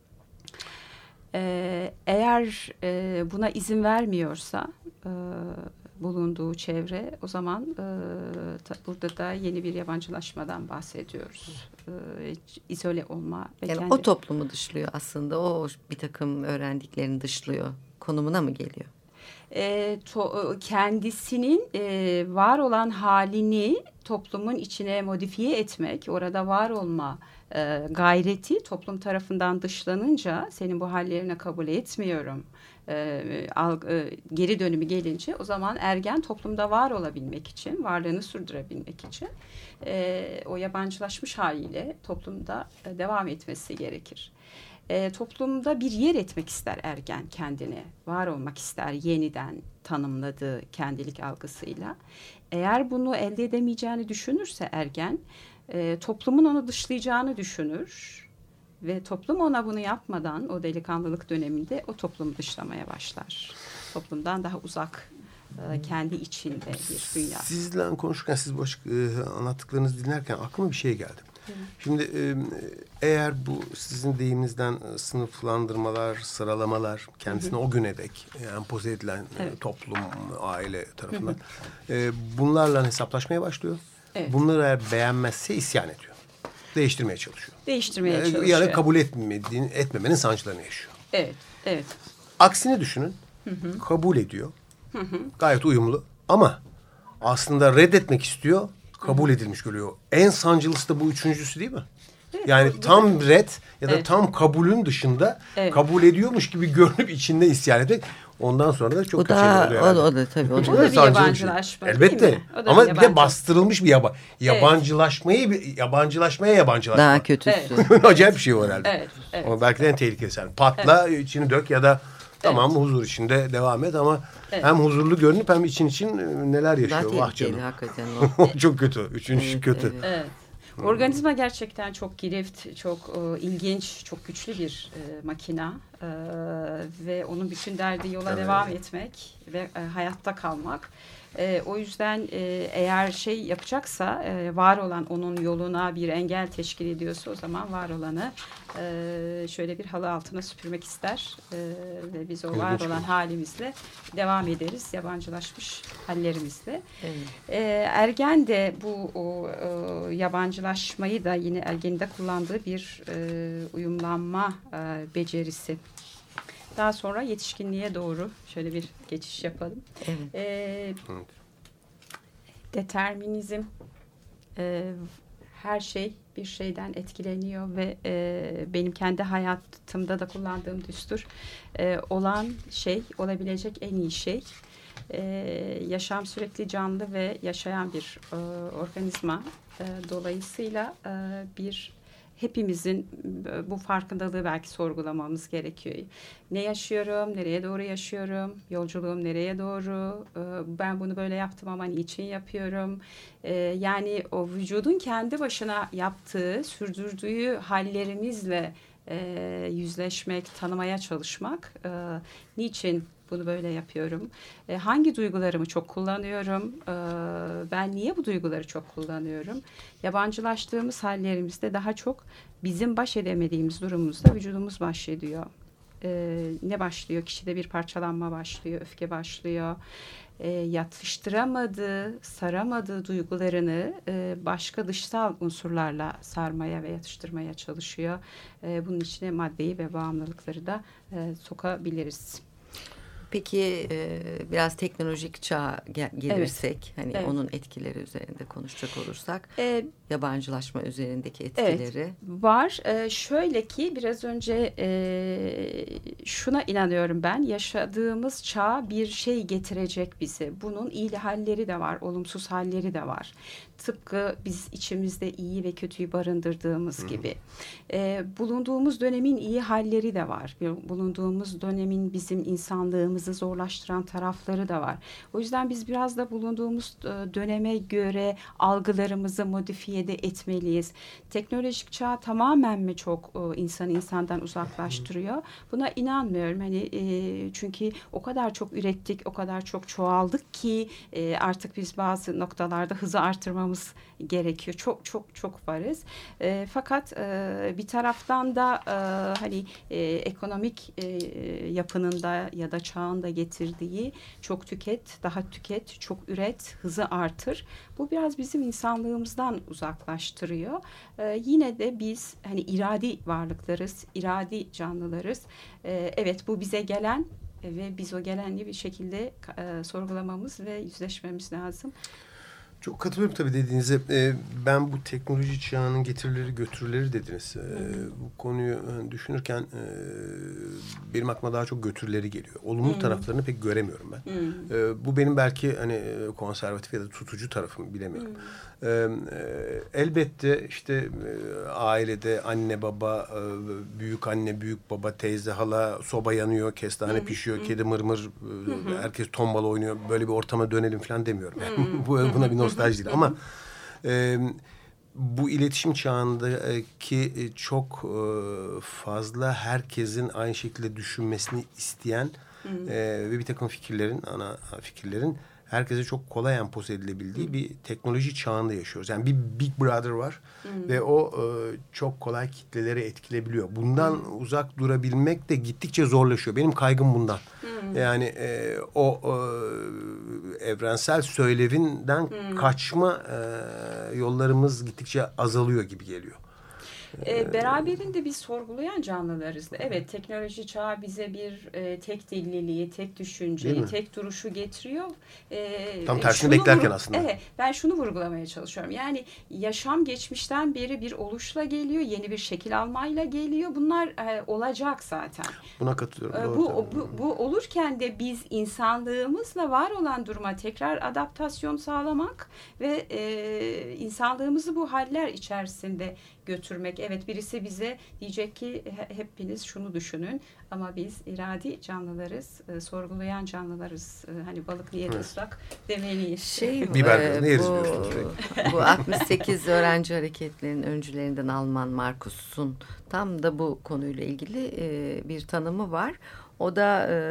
S4: E, eğer e, buna izin vermiyorsa e, bulunduğu çevre, o zaman e, ta, burada da yeni bir yabancılaşmadan bahsediyoruz. E, izole olma. Ve
S3: yani
S4: kendi...
S3: o toplumu dışlıyor aslında. O bir takım öğrendiklerini dışlıyor. Konumuna mı geliyor?
S4: E, to, kendisinin e, var olan halini toplumun içine modifiye etmek, orada var olma e, gayreti toplum tarafından dışlanınca, senin bu hallerine kabul etmiyorum, e, al, e, geri dönümü gelince, o zaman ergen toplumda var olabilmek için, varlığını sürdürebilmek için e, o yabancılaşmış haliyle toplumda e, devam etmesi gerekir. E, toplumda bir yer etmek ister ergen kendini, var olmak ister yeniden tanımladığı kendilik algısıyla. Eğer bunu elde edemeyeceğini düşünürse ergen, e, toplumun onu dışlayacağını düşünür ve toplum ona bunu yapmadan o delikanlılık döneminde o toplumu dışlamaya başlar. Toplumdan daha uzak, e, kendi içinde bir dünya.
S2: Sizle konuşurken, siz bu açık, e, anlattıklarınızı dinlerken aklıma bir şey geldi. Şimdi eğer bu sizin deyiminizden sınıflandırmalar, sıralamalar kendisine hı hı. o güne dek empoze edilen evet. toplum, aile tarafından hı hı. bunlarla hesaplaşmaya başlıyor. Evet. Bunları eğer beğenmezse isyan ediyor. Değiştirmeye çalışıyor.
S4: Değiştirmeye
S2: yani,
S4: çalışıyor.
S2: Yani kabul etmediğini, etmemenin sancılarını yaşıyor.
S4: Evet, evet.
S2: Aksini düşünün. Hı hı. Kabul ediyor. Hı hı. Gayet uyumlu ama aslında reddetmek istiyor. Kabul edilmiş görüyor. En sancılısı da bu üçüncüsü değil mi? Evet, yani bu, tam bu, red ya da evet. tam kabulün dışında evet. kabul ediyormuş gibi görünüp içinde isyan etmek. Ondan sonra da çok
S3: o
S2: kötü
S3: da,
S2: şeyler oluyor.
S3: O da, o da tabii. O da,
S4: o da bir yabancılaşma.
S2: Şey. Elbette. Ama bir, bir de bastırılmış bir yaba, yabancılaşmayı, evet. yabancılaşmaya yabancılaşma.
S3: Daha kötüsü.
S2: Evet. Acayip bir şey var herhalde. Evet, evet. Ama belki de en tehlikesi. Yani patla, evet. içini dök ya da tamam evet. huzur içinde devam et ama evet. hem huzurlu görünüp hem için için neler yaşıyor.
S3: Vah canım. Hakikaten
S2: o. Çok kötü. Üçüncüsü evet, kötü.
S4: Evet. evet. Organizma gerçekten çok girift, çok e, ilginç, çok güçlü bir e, makina e, ve onun bütün derdi yola evet. devam etmek ve e, hayatta kalmak. E, o yüzden e, eğer şey yapacaksa, e, var olan onun yoluna bir engel teşkil ediyorsa, o zaman var olanı e, şöyle bir halı altına süpürmek ister e, ve biz o var olan halimizle devam ederiz, yabancılaşmış hallerimizle. Evet. E, ergen de bu o, e, yabancılaşmayı da yine ergeninde kullandığı bir e, uyumlanma e, becerisi. Daha sonra yetişkinliğe doğru şöyle bir geçiş yapalım. Evet. Ee, evet. Determinizm, e, her şey bir şeyden etkileniyor ve e, benim kendi hayatımda da kullandığım düstur. E, olan şey, olabilecek en iyi şey. E, yaşam sürekli canlı ve yaşayan bir e, organizma. E, dolayısıyla e, bir hepimizin bu farkındalığı belki sorgulamamız gerekiyor. Ne yaşıyorum, nereye doğru yaşıyorum, yolculuğum nereye doğru, ben bunu böyle yaptım ama niçin yapıyorum? Yani o vücudun kendi başına yaptığı, sürdürdüğü hallerimizle e, yüzleşmek, tanımaya çalışmak. E, niçin bunu böyle yapıyorum? E, hangi duygularımı çok kullanıyorum? E, ben niye bu duyguları çok kullanıyorum? Yabancılaştığımız hallerimizde daha çok bizim baş edemediğimiz durumumuzda vücudumuz baş ediyor. E, ne başlıyor? Kişide bir parçalanma başlıyor, öfke başlıyor. E, yatıştıramadığı, saramadığı duygularını e, başka dışsal unsurlarla sarmaya ve yatıştırmaya çalışıyor. E, bunun içine maddeyi ve bağımlılıkları da e, sokabiliriz.
S3: Peki e, biraz teknolojik çağa gel- gelirsek,
S4: Evet.
S3: hani
S4: Evet.
S3: onun etkileri üzerinde konuşacak olursak,
S4: E,
S3: yabancılaşma üzerindeki etkileri.
S4: Evet, var. Ee, şöyle ki biraz önce e, şuna inanıyorum ben. Yaşadığımız çağ bir şey getirecek bize. Bunun iyi halleri de var, olumsuz halleri de var. Tıpkı biz içimizde iyi ve kötüyü barındırdığımız gibi. Ee, bulunduğumuz dönemin iyi halleri de var. Bulunduğumuz dönemin bizim insanlığımızı zorlaştıran tarafları da var. O yüzden biz biraz da bulunduğumuz döneme göre algılarımızı modifiye de etmeliyiz. Teknolojik çağ tamamen mi çok e, insanı insandan uzaklaştırıyor? Buna inanmıyorum. Hani e, çünkü o kadar çok ürettik, o kadar çok çoğaldık ki e, artık biz bazı noktalarda hızı artırmamız gerekiyor. Çok çok çok varız. E, fakat e, bir taraftan da e, hani e, ekonomik e, yapının da ya da çağın da getirdiği çok tüket, daha tüket, çok üret, hızı artır. Bu biraz bizim insanlığımızdan uzaklaştırıyor. Ee, yine de biz hani iradi varlıklarız, iradi canlılarız. Ee, evet bu bize gelen ve biz o gelenli bir şekilde e, sorgulamamız ve yüzleşmemiz lazım.
S2: Çok katılıyorum tabii dediğinize. Ee, ben bu teknoloji çağının getirileri götürüleri dediniz. Ee, bu konuyu düşünürken e, benim aklıma daha çok götürüleri geliyor. Olumlu hmm. taraflarını pek göremiyorum ben. Hmm. Ee, bu benim belki hani konservatif ya da tutucu tarafım, bilemiyorum. Hmm. Ee, elbette işte e, ailede anne baba, e, büyük anne, büyük baba, teyze, hala, soba yanıyor, kestane hmm. pişiyor, hmm. kedi mırmır, hmm. herkes tombala oynuyor. Böyle bir ortama dönelim falan demiyorum. Yani hmm. bu buna bir nostalji değil ama e, bu iletişim çağındaki çok e, fazla herkesin aynı şekilde düşünmesini isteyen hmm. e, ve bir takım fikirlerin, ana fikirlerin herkese çok kolay empoze edilebildiği hmm. bir teknoloji çağında yaşıyoruz. Yani bir Big Brother var hmm. ve o e, çok kolay kitleleri etkileyebiliyor. Bundan hmm. uzak durabilmek de gittikçe zorlaşıyor. Benim kaygım bundan. Hmm. Yani e, o e, evrensel söylevinden hmm. kaçma e, yollarımız gittikçe azalıyor gibi geliyor.
S4: E, beraberinde biz sorgulayan canlılarız. Evet, teknoloji çağı bize bir e, tek dilliliği, tek düşünceyi, tek duruşu getiriyor. E,
S2: Tam tersini beklerken
S4: vurgu-
S2: aslında.
S4: Evet, ben şunu vurgulamaya çalışıyorum. Yani yaşam geçmişten beri bir oluşla geliyor, yeni bir şekil almayla geliyor. Bunlar e, olacak zaten.
S2: Buna katılıyorum.
S4: E, bu, bu, bu olurken de biz insanlığımızla var olan duruma tekrar adaptasyon sağlamak ve e, insanlığımızı bu haller içerisinde götürmek. Evet, birisi bize diyecek ki hepiniz şunu düşünün ama biz iradi canlılarız, e, sorgulayan canlılarız. E, hani balık niye ıslak demeliyiz.
S3: Şey,
S2: Biber
S3: e,
S2: gazını yeriz
S3: bu,
S2: sürekli.
S3: bu altmış sekiz öğrenci hareketlerinin öncülerinden Alman Markus'un tam da bu konuyla ilgili e, bir tanımı var. O da e,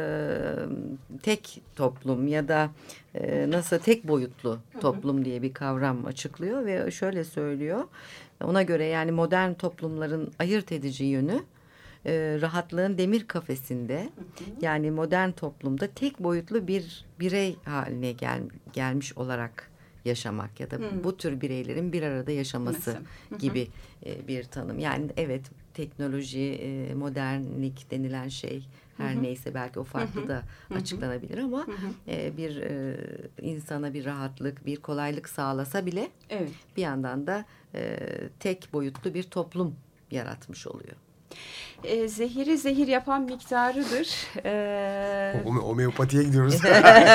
S3: tek toplum ya da e, nasıl tek boyutlu toplum diye bir kavram açıklıyor ve şöyle söylüyor. Ona göre yani modern toplumların ayırt edici yönü e, rahatlığın demir kafesinde, hı hı. yani modern toplumda tek boyutlu bir birey haline gel, gelmiş olarak yaşamak ya da hı. bu tür bireylerin bir arada yaşaması hı hı. gibi e, bir tanım. Yani evet, teknoloji, e, modernlik denilen şey her hı hı. neyse belki o farklı hı hı. da açıklanabilir ama hı hı. E, bir e, insana bir rahatlık, bir kolaylık sağlasa bile evet. bir yandan da e, tek boyutlu bir toplum yaratmış oluyor.
S4: E, zehiri zehir yapan miktarıdır.
S2: E, Homeopatiye gidiyoruz.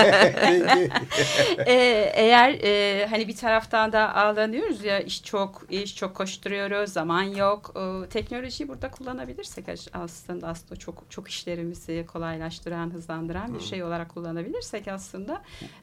S4: e, eğer e, hani bir taraftan da ağlanıyoruz ya, iş çok, iş çok koşturuyoruz, zaman yok. E, teknolojiyi burada kullanabilirsek aslında aslında çok çok işlerimizi kolaylaştıran, hızlandıran bir şey olarak kullanabilirsek aslında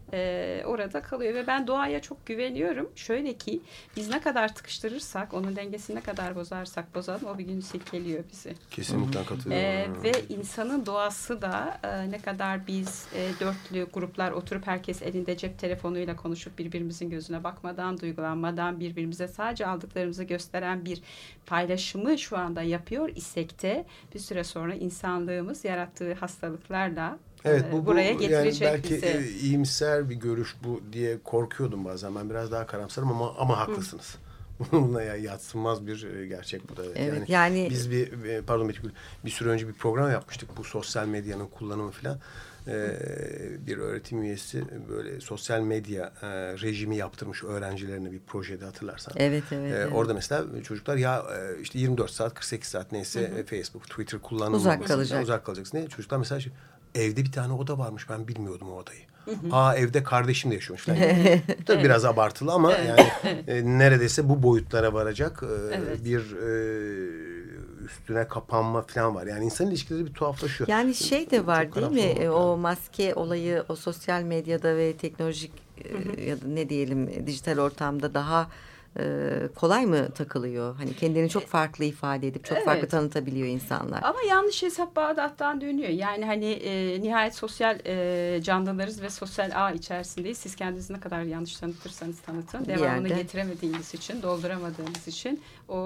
S4: e, orada kalıyor. Ve ben doğaya çok güveniyorum. Şöyle ki biz ne kadar tıkıştırırsak, onun dengesini ne kadar bozarsak bozalım, o bir gün silkeliyor bizi.
S2: Kesinlikle katılıyorum.
S4: Ee, ve insanın doğası da e, ne kadar biz e, dörtlü gruplar oturup herkes elinde cep telefonuyla konuşup birbirimizin gözüne bakmadan, duygulanmadan, birbirimize sadece aldıklarımızı gösteren bir paylaşımı şu anda yapıyor isek de bir süre sonra insanlığımız yarattığı hastalıklarla
S2: evet, bu,
S4: buraya
S2: bu,
S4: getirecek
S2: yani belki
S4: bizi.
S2: E, iyimser bir görüş bu diye korkuyordum bazen. Ben biraz daha karamsarım ama ama haklısınız. Bununla ya yadsınmaz bir gerçek bu da.
S3: Evet,
S2: yani,
S3: yani
S2: biz bir pardon bir, bir süre önce bir program yapmıştık, bu sosyal medyanın kullanımı falan. Ee, bir öğretim üyesi böyle sosyal medya e, rejimi yaptırmış öğrencilerine bir projede, hatırlarsan.
S3: Evet, evet,
S2: Ee,
S3: evet.
S2: Orada mesela çocuklar ya e, işte yirmi dört saat kırk sekiz saat neyse hı hı. Facebook, Twitter kullanımı
S3: uzak kalacak.
S2: Uzak kalacaksın diye. Çocuklar mesela şey, evde bir tane oda varmış, ben bilmiyordum o odayı. Hı hı. Aa, evde kardeşim de yaşıyormuş falan. Tabii evet. Biraz abartılı ama evet. yani e, neredeyse bu boyutlara varacak e, evet. bir e, üstüne kapanma falan var. Yani insan ilişkileri bir tuhaflaşıyor.
S3: Yani şey de var çok değil mi? E, o maske olayı o sosyal medyada ve teknolojik hı hı. E, ya da ne diyelim dijital ortamda daha e, kolay mı takılıyor? Hani kendini çok farklı ifade edip çok evet. farklı tanıtabiliyor insanlar.
S4: Ama yanlış hesap Bağdat'tan dönüyor. Yani hani e, nihayet sosyal e, canlılarız ve sosyal ağ içerisindeyiz. Siz kendinizi ne kadar yanlış tanıtırsanız tanıtın. Devamını getiremediğiniz için, dolduramadığınız için o,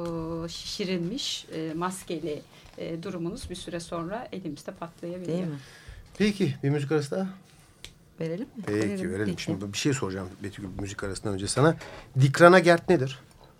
S4: o şişirilmiş e, maskeli e, durumunuz bir süre sonra elimizde patlayabiliyor.
S3: Değil mi?
S2: Peki bir müzik arası daha.
S3: Verelim mi?
S2: Peki verelim. verelim. Peki. Şimdi bir şey soracağım Betül, müzik arasından önce sana. Dikrana Gert nedir?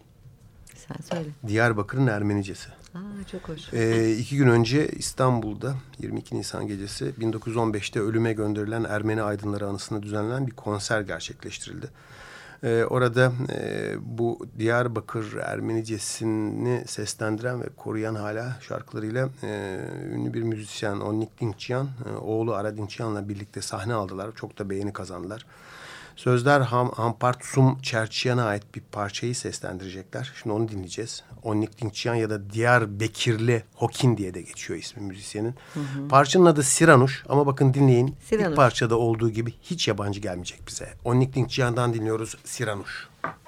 S3: Sen söyle.
S2: Diyarbakır'ın Ermenicesi.
S3: Aa, çok hoş.
S2: Ee, iki gün önce İstanbul'da yirmi iki Nisan gecesi bin dokuz yüz on beşte ölüme gönderilen Ermeni aydınları anısına düzenlenen bir konser gerçekleştirildi. Ee, orada e, bu Diyarbakır Ermenicesini seslendiren ve koruyan hala şarkılarıyla e, ünlü bir müzisyen Onnik Dinkçiyan, e, oğlu Ara Dinkçiyan'la birlikte sahne aldılar. Çok da beğeni kazandılar. Sözler Ham, Hampartsum Çerçiyan'a ait bir parçayı seslendirecekler. Şimdi onu dinleyeceğiz. Onnik Dinkçiyan ya da Diyarbekirli Hokin diye de geçiyor ismi müzisyenin. Hı hı. Parçanın adı Siranuş ama bakın dinleyin. Siranuş. İlk parçada olduğu gibi hiç yabancı gelmeyecek bize. Onnik Dinkçiyan'dan dinliyoruz Siranuş.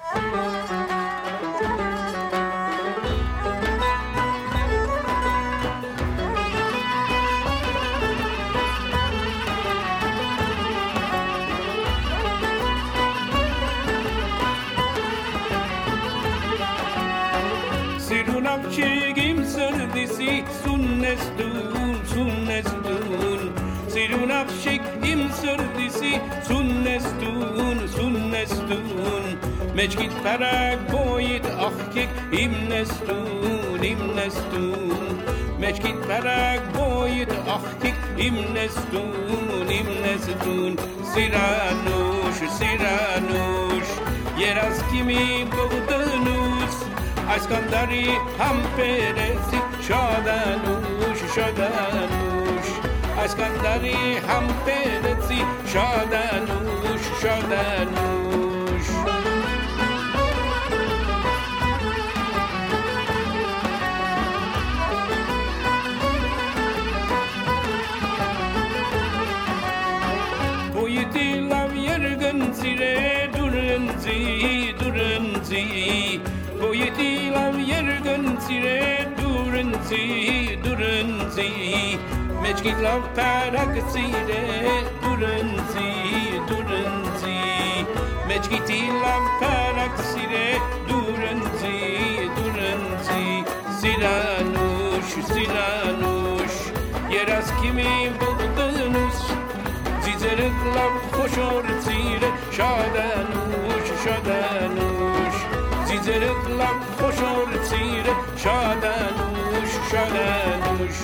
S6: Sirunavçigim sırdisi sunnestun sunnestun Sirunavçigim sırdisi sunnestun sunnestun Meçkit perak boyit ahkik imnestun imnestun Meçkit perak boyit ahkik imnestun imnestun Siranuş siranuş Yeraz kimi kovdanus Askandari ham peresi şadanuş şadanuş Askandari ham peresi şadanuş şadanuş Poyiti lav yergen sire durunzi durunzi Poyeti lav yergen sire durunzi durunzi Meçkit lav parak sire durunzi durunzi Meçkiti lav parak sire durunzi durunzi Siranuş siranuş Yeraz kimi buldunuz Zizerek lav hoşor sire şadanuş şadanuş Zizerek lav hoşor sire şadanuş şadanuş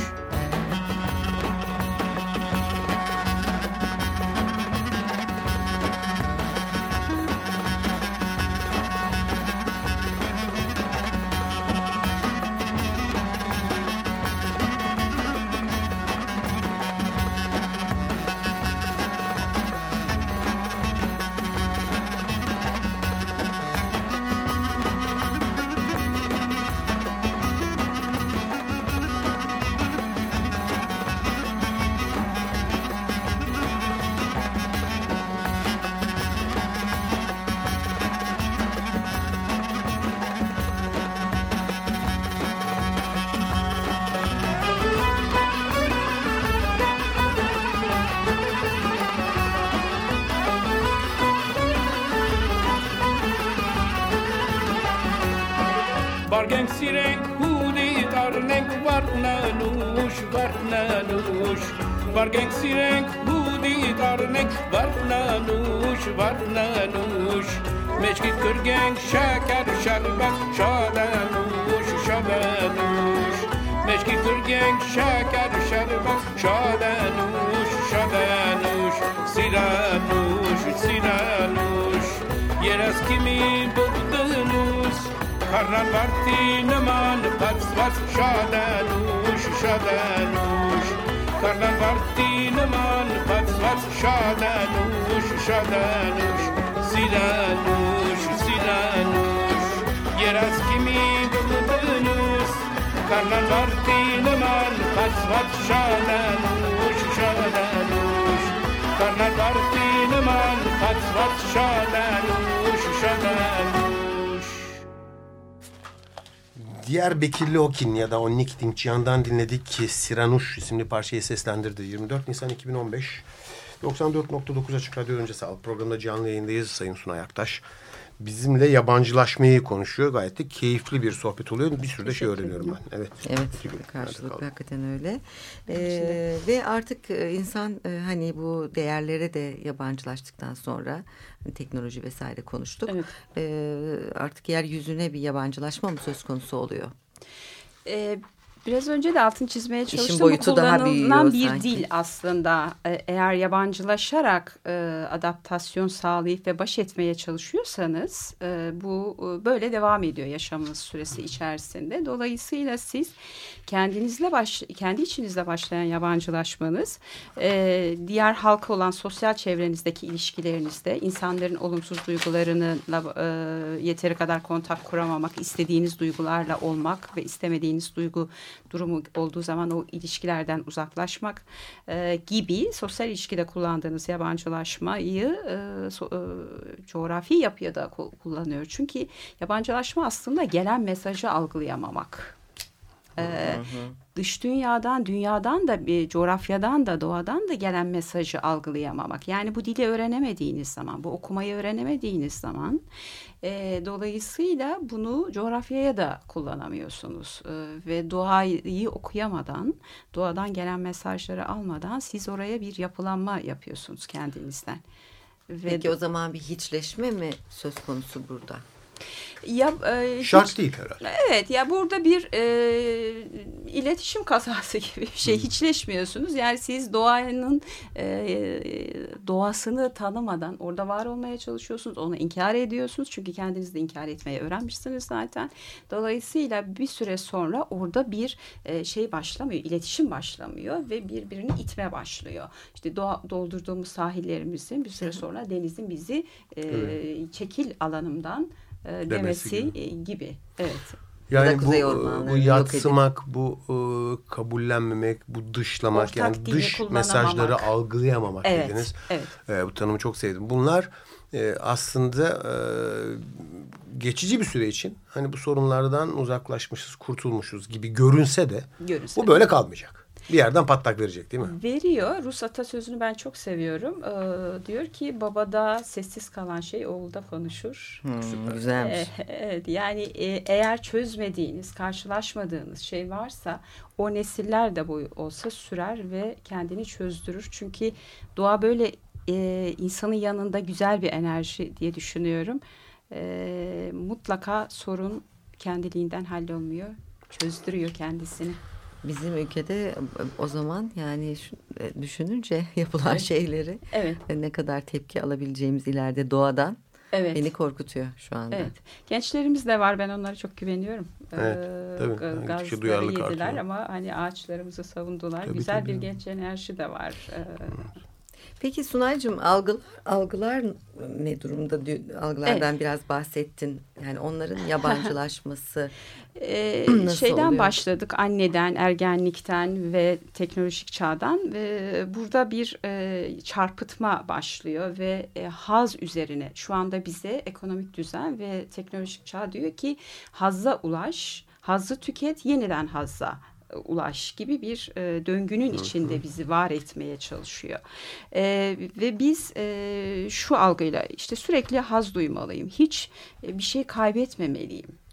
S6: Bargen sirenk hudi tarnenk varnanush varnanush Bargen sirenk hudi tarnenk varnanush varnanush Meçkit kırgen şeker şerbet şadanush şadanush Meçkit kırgen şeker şerbet şadanush şadanush Siranush siranush Yeras kimi bugdunus Karnan varti naman pats pats şadanush şadanush Karnan varti naman pats pats şadanush şadanush Siranush siranush Yeras kimi bugdunus Karnan varti naman pats pats şadanush şadanush Karnan varti naman pats pats şadanush şadanush
S2: Diyarbakırlı Okin ya da Onnik Dinkçiyan'dan dinledik ki Siranush isimli parçayı seslendirdi. yirmi dört Nisan iki bin on beş doksan dört nokta dokuz Açık Radyo Önce Sağlık programında canlı yayındayız. Sayın Sunay Aktaş bizimle yabancılaşmayı konuşuyor. Gayet de keyifli bir sohbet oluyor. Bir sürü de şey öğreniyorum ben. Evet.
S3: Evet, karşılıklı hakikaten öyle. Ee, ve artık insan hani bu değerlere de yabancılaştıktan sonra hani teknoloji vesaire konuştuk. Evet. Ee, artık yeryüzüne bir yabancılaşma mı söz konusu oluyor?
S4: Evet. Biraz önce de altını çizmeye çalıştım.
S3: İşin boyutu
S4: bu kullanılan
S3: bir
S4: sanki. Dil aslında. Eğer yabancılaşarak e, adaptasyon sağlayıp ve baş etmeye çalışıyorsanız e, bu e, böyle devam ediyor yaşamınız süresi içerisinde. Dolayısıyla siz kendinizle baş, kendi içinizde başlayan yabancılaşmanız e, diğer halka olan sosyal çevrenizdeki ilişkilerinizde insanların olumsuz duygularına e, yeteri kadar kontak kuramamak, istediğiniz duygularla olmak ve istemediğiniz duygu durumu olduğu zaman o ilişkilerden uzaklaşmak e, gibi sosyal ilişkide kullandığınız yabancılaşmayı e, so, e, coğrafi yapıya da kullanıyor. Çünkü yabancılaşma aslında gelen mesajı algılayamamak. Ee, dış dünyadan, dünyadan da, bir coğrafyadan da, doğadan da gelen mesajı algılayamamak. Yani bu dili öğrenemediğiniz zaman, bu okumayı öğrenemediğiniz zaman, e, dolayısıyla bunu coğrafyaya da kullanamıyorsunuz. E, ve doğayı okuyamadan, doğadan gelen mesajları almadan siz oraya bir yapılanma yapıyorsunuz kendinizden. Ve
S3: Peki o zaman bir hiçleşme mi söz konusu burada?
S4: Ya, e,
S2: Şart
S4: hiç,
S2: değil herhalde.
S4: Evet ya burada bir e, iletişim kazası gibi bir şey. Hiçleşmiyorsunuz. Yani siz doğanın e, doğasını tanımadan orada var olmaya çalışıyorsunuz. Onu inkar ediyorsunuz. Çünkü kendiniz de inkar etmeyi öğrenmişsiniz zaten. Dolayısıyla bir süre sonra orada bir e, şey başlamıyor. İletişim başlamıyor ve birbirini itme başlıyor. İşte doğa, doldurduğumuz sahillerimizin bir süre sonra denizin bizi e, evet. çekil alanımdan E, demesi gibi. gibi. Evet.
S2: Yani bu, bu yatsımak, bu e, kabullenmemek, bu dışlamak, ortak yani dış mesajları algılayamamak
S4: evet,
S2: dediniz.
S4: Evet.
S2: E, bu tanımı çok sevdim. Bunlar e, aslında e, geçici bir süre için hani bu sorunlardan uzaklaşmışız, kurtulmuşuz gibi görünse de görünse bu böyle kalmayacak. Bir yerden patlak verecek değil mi?
S4: Veriyor. Rus atasözünü ben çok seviyorum. Ee, diyor ki babada sessiz kalan şey oğulda konuşur.
S3: Hmm, güzelmiş.
S4: Ee, evet, yani e, eğer çözmediğiniz, karşılaşmadığınız şey varsa o nesiller de boyu olsa sürer ve kendini çözdürür. Çünkü doğa böyle e, insanın yanında güzel bir enerji diye düşünüyorum. E, mutlaka sorun kendiliğinden hallolmuyor. Çözdürüyor kendisini.
S3: Bizim ülkede o zaman yani şu, düşününce yapılan evet. şeyleri
S4: evet.
S3: ne kadar tepki alabileceğimiz ileride doğadan evet. beni korkutuyor şu anda.
S4: Evet. Gençlerimiz de var, ben onlara çok güveniyorum.
S2: Evet,
S4: ee,
S2: tabii.
S4: Gazları yediler artıyor. Ama hani ağaçlarımızı savundular.
S2: Tabii,
S4: güzel
S2: tabii.
S4: bir genç enerji de var. Ee,
S3: Peki Sunaycığım algılar, algılar ne durumda? Algılardan evet. biraz bahsettin. Yani onların yabancılaşması
S4: ee, nasıl şeyden oluyor? Başladık, anneden, ergenlikten ve teknolojik çağdan. Ve burada bir e, çarpıtma başlıyor ve e, haz üzerine. Şu anda bize ekonomik düzen ve teknolojik çağ diyor ki hazza ulaş, hazzı tüket, yeniden hazza ulaş gibi bir e, döngünün içinde bizi var etmeye çalışıyor. E, ve biz e, şu algıyla işte sürekli haz duymalıyım. Hiç e, bir şey kaybetmemeliyim.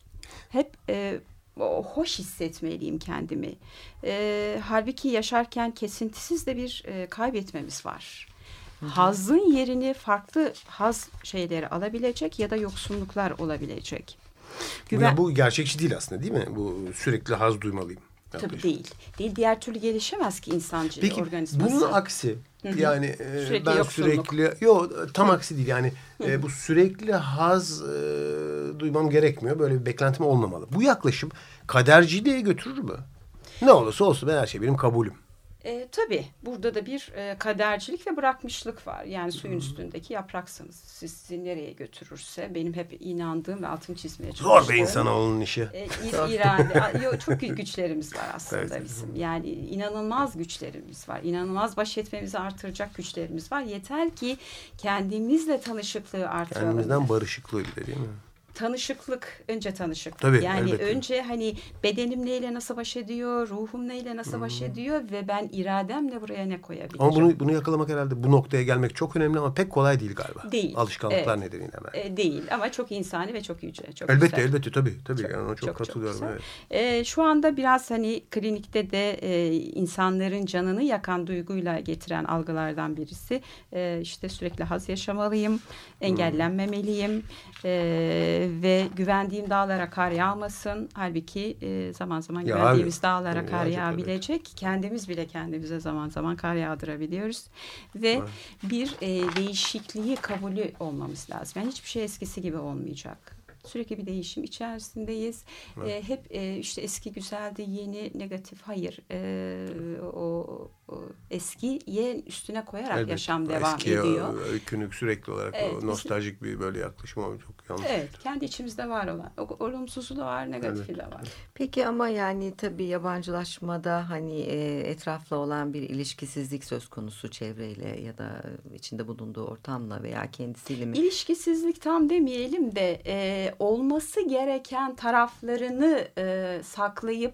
S4: hep e, hoş hissetmeliyim kendimi. E, halbuki yaşarken kesintisiz de bir e, kaybetmemiz var. Hı hı. Hazın yerini farklı haz şeyleri alabilecek ya da yoksunluklar olabilecek.
S2: Güven... Ya bu gerçekçi değil aslında, değil mi? Bu sürekli haz duymalıyım.
S4: Tabii değil. Değil, diğer türlü gelişemez ki insancı
S2: Peki,
S4: organizması.
S2: Peki bunun aksi,
S4: Hı-hı.
S2: yani e,
S4: sürekli
S2: ben
S4: yoksunluk.
S2: sürekli, yok tam aksi değil yani e, bu sürekli haz e, duymam gerekmiyor. Böyle bir beklentim olmamalı. Bu yaklaşım kaderciliğe götürür mü? Ne olursa olsun ben her şey benim kabulüm.
S4: E, tabii burada da bir e, kadercilik ve bırakmışlık var. Yani suyun hmm. üstündeki yapraksınız. Siz, sizi nereye götürürse, benim hep inandığım ve altını çizmeye çalıştığım.
S2: Zor be insanoğlunun işi.
S4: E, irade, yo, çok güçlerimiz var aslında evet. bizim. Yani inanılmaz güçlerimiz var. İnanılmaz baş etmemizi artıracak güçlerimiz var. Yeter ki kendimizle tanışıklığı artıralım.
S2: Kendimizden barışıklığı değil mi?
S4: Tanışıklık, önce tanışıklık.
S2: Tabii,
S4: yani
S2: elbette.
S4: önce hani bedenim neyle nasıl baş ediyor, ruhum neyle nasıl hmm. baş ediyor ve ben irademle buraya ne koyabilirim?
S2: Ama bunu bunu yakalamak herhalde bu noktaya gelmek çok önemli ama pek kolay değil galiba.
S4: Değil.
S2: Alışkanlıklar
S4: evet.
S2: nedeniyle.
S4: E, değil ama çok insani ve çok yüce. Çok
S2: elbette
S4: güzel.
S2: elbette tabii. tabii.
S4: Çok,
S2: yani ona çok, çok katılıyorum.
S4: Çok
S2: evet.
S4: e, şu anda biraz hani klinikte de e, insanların canını yakan duyguyla getiren algılardan birisi. E, işte sürekli haz yaşamalıyım, engellenmemeliyim e, ve güven güvendiğim dağlara kar yağmasın. Halbuki e, zaman zaman ya güvendiğimiz abi, dağlara kar yağabilecek. Evet. Kendimiz bile kendimize zaman zaman kar yağdırabiliyoruz. Ve evet. bir e, değişikliği kabulü olmamız lazım. Yani hiçbir şey eskisi gibi olmayacak. Sürekli bir değişim içerisindeyiz. Evet. E, hep e, işte eski güzeldi, yeni negatif. Hayır. E, o, o eskiye üstüne koyarak evet, yaşam devam
S2: eskiye
S4: ediyor.
S2: Öykünük sürekli olarak evet, o nostaljik bir böyle yaklaşım ama çok yanlış.
S4: Evet. Kendi içimizde var olan. O, olumsuzu da var, negatifi evet. de var.
S3: Peki ama yani tabii yabancılaşmada hani e, etrafla olan bir ilişkisizlik söz konusu çevreyle ya da içinde bulunduğu ortamla veya kendisiyle mi?
S4: İlişkisizlik tam demeyelim de e, olması gereken taraflarını e, saklayıp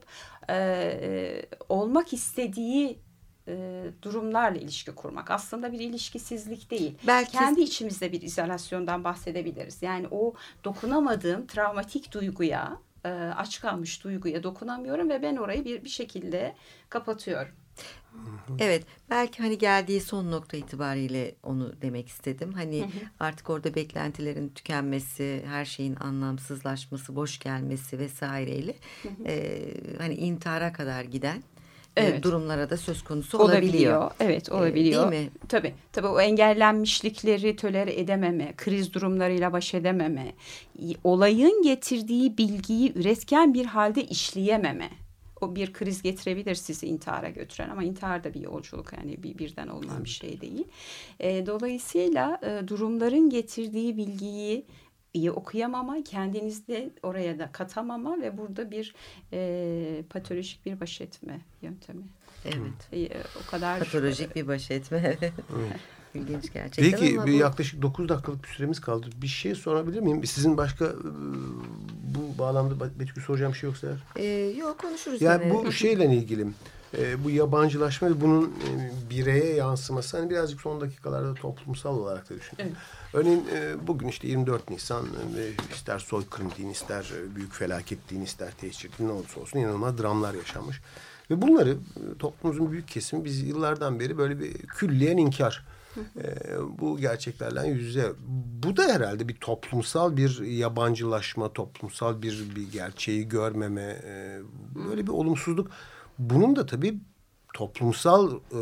S4: e, olmak istediği e, durumlarla ilişki kurmak. Aslında bir ilişkisizlik değil.
S3: Belki
S4: kendi içimizde bir izolasyondan bahsedebiliriz. Yani o dokunamadığım travmatik duyguya, e, aç kalmış duyguya dokunamıyorum ve ben orayı bir bir şekilde kapatıyorum.
S3: Evet, belki hani geldiği son nokta itibariyle onu demek istedim. Hani hı hı. artık orada beklentilerin tükenmesi, her şeyin anlamsızlaşması, boş gelmesi vesaireyle hı hı. E, hani intihara kadar giden evet. e, durumlara da söz konusu olabiliyor. olabiliyor.
S4: Evet, olabiliyor.
S3: E, değil mi?
S4: Tabii, tabii o engellenmişlikleri tolere edememe, kriz durumlarıyla baş edememe, olayın getirdiği bilgiyi üretken bir halde işleyememe. O bir kriz getirebilir sizi intihara götüren ama intihar da bir yolculuk yani bir birden olmayan bir şey değil. E, dolayısıyla e, durumların getirdiği bilgiyi iyi okuyamama, kendinizde oraya da katamama ve burada bir e, patolojik bir baş etme yöntemi.
S3: Evet.
S4: E, o kadar
S3: patolojik bir baş etme. İlginç gerçekten.
S2: Peki
S3: ama
S2: bir
S3: bu...
S2: yaklaşık dokuz dakikalık bir süremiz kaldı. Bir şey sorabilir miyim? Sizin başka bu bağlamda Betül soracağım bir şey yoksa eğer?
S3: Ee, yok konuşuruz.
S2: Yani
S3: yine.
S2: bu şeyle ilgili e, bu yabancılaşma ve bunun e, bireye yansıması hani birazcık son dakikalarda toplumsal olarak da düşünüyorum. Evet. Örneğin e, bugün işte yirmi dört Nisan e, ister soykırım deyin, ister büyük felaket deyin, ister tehcir deyin, ne olursa olsun inanılmaz dramlar yaşanmış. Ve bunları toplumumuzun büyük kesimi biz yıllardan beri böyle bir külliyen inkar. Ee, bu gerçeklerle yüz yüze. Bu da herhalde bir toplumsal bir yabancılaşma, toplumsal bir bir gerçeği görmeme, e, böyle bir olumsuzluk. Bunun da tabii toplumsal e,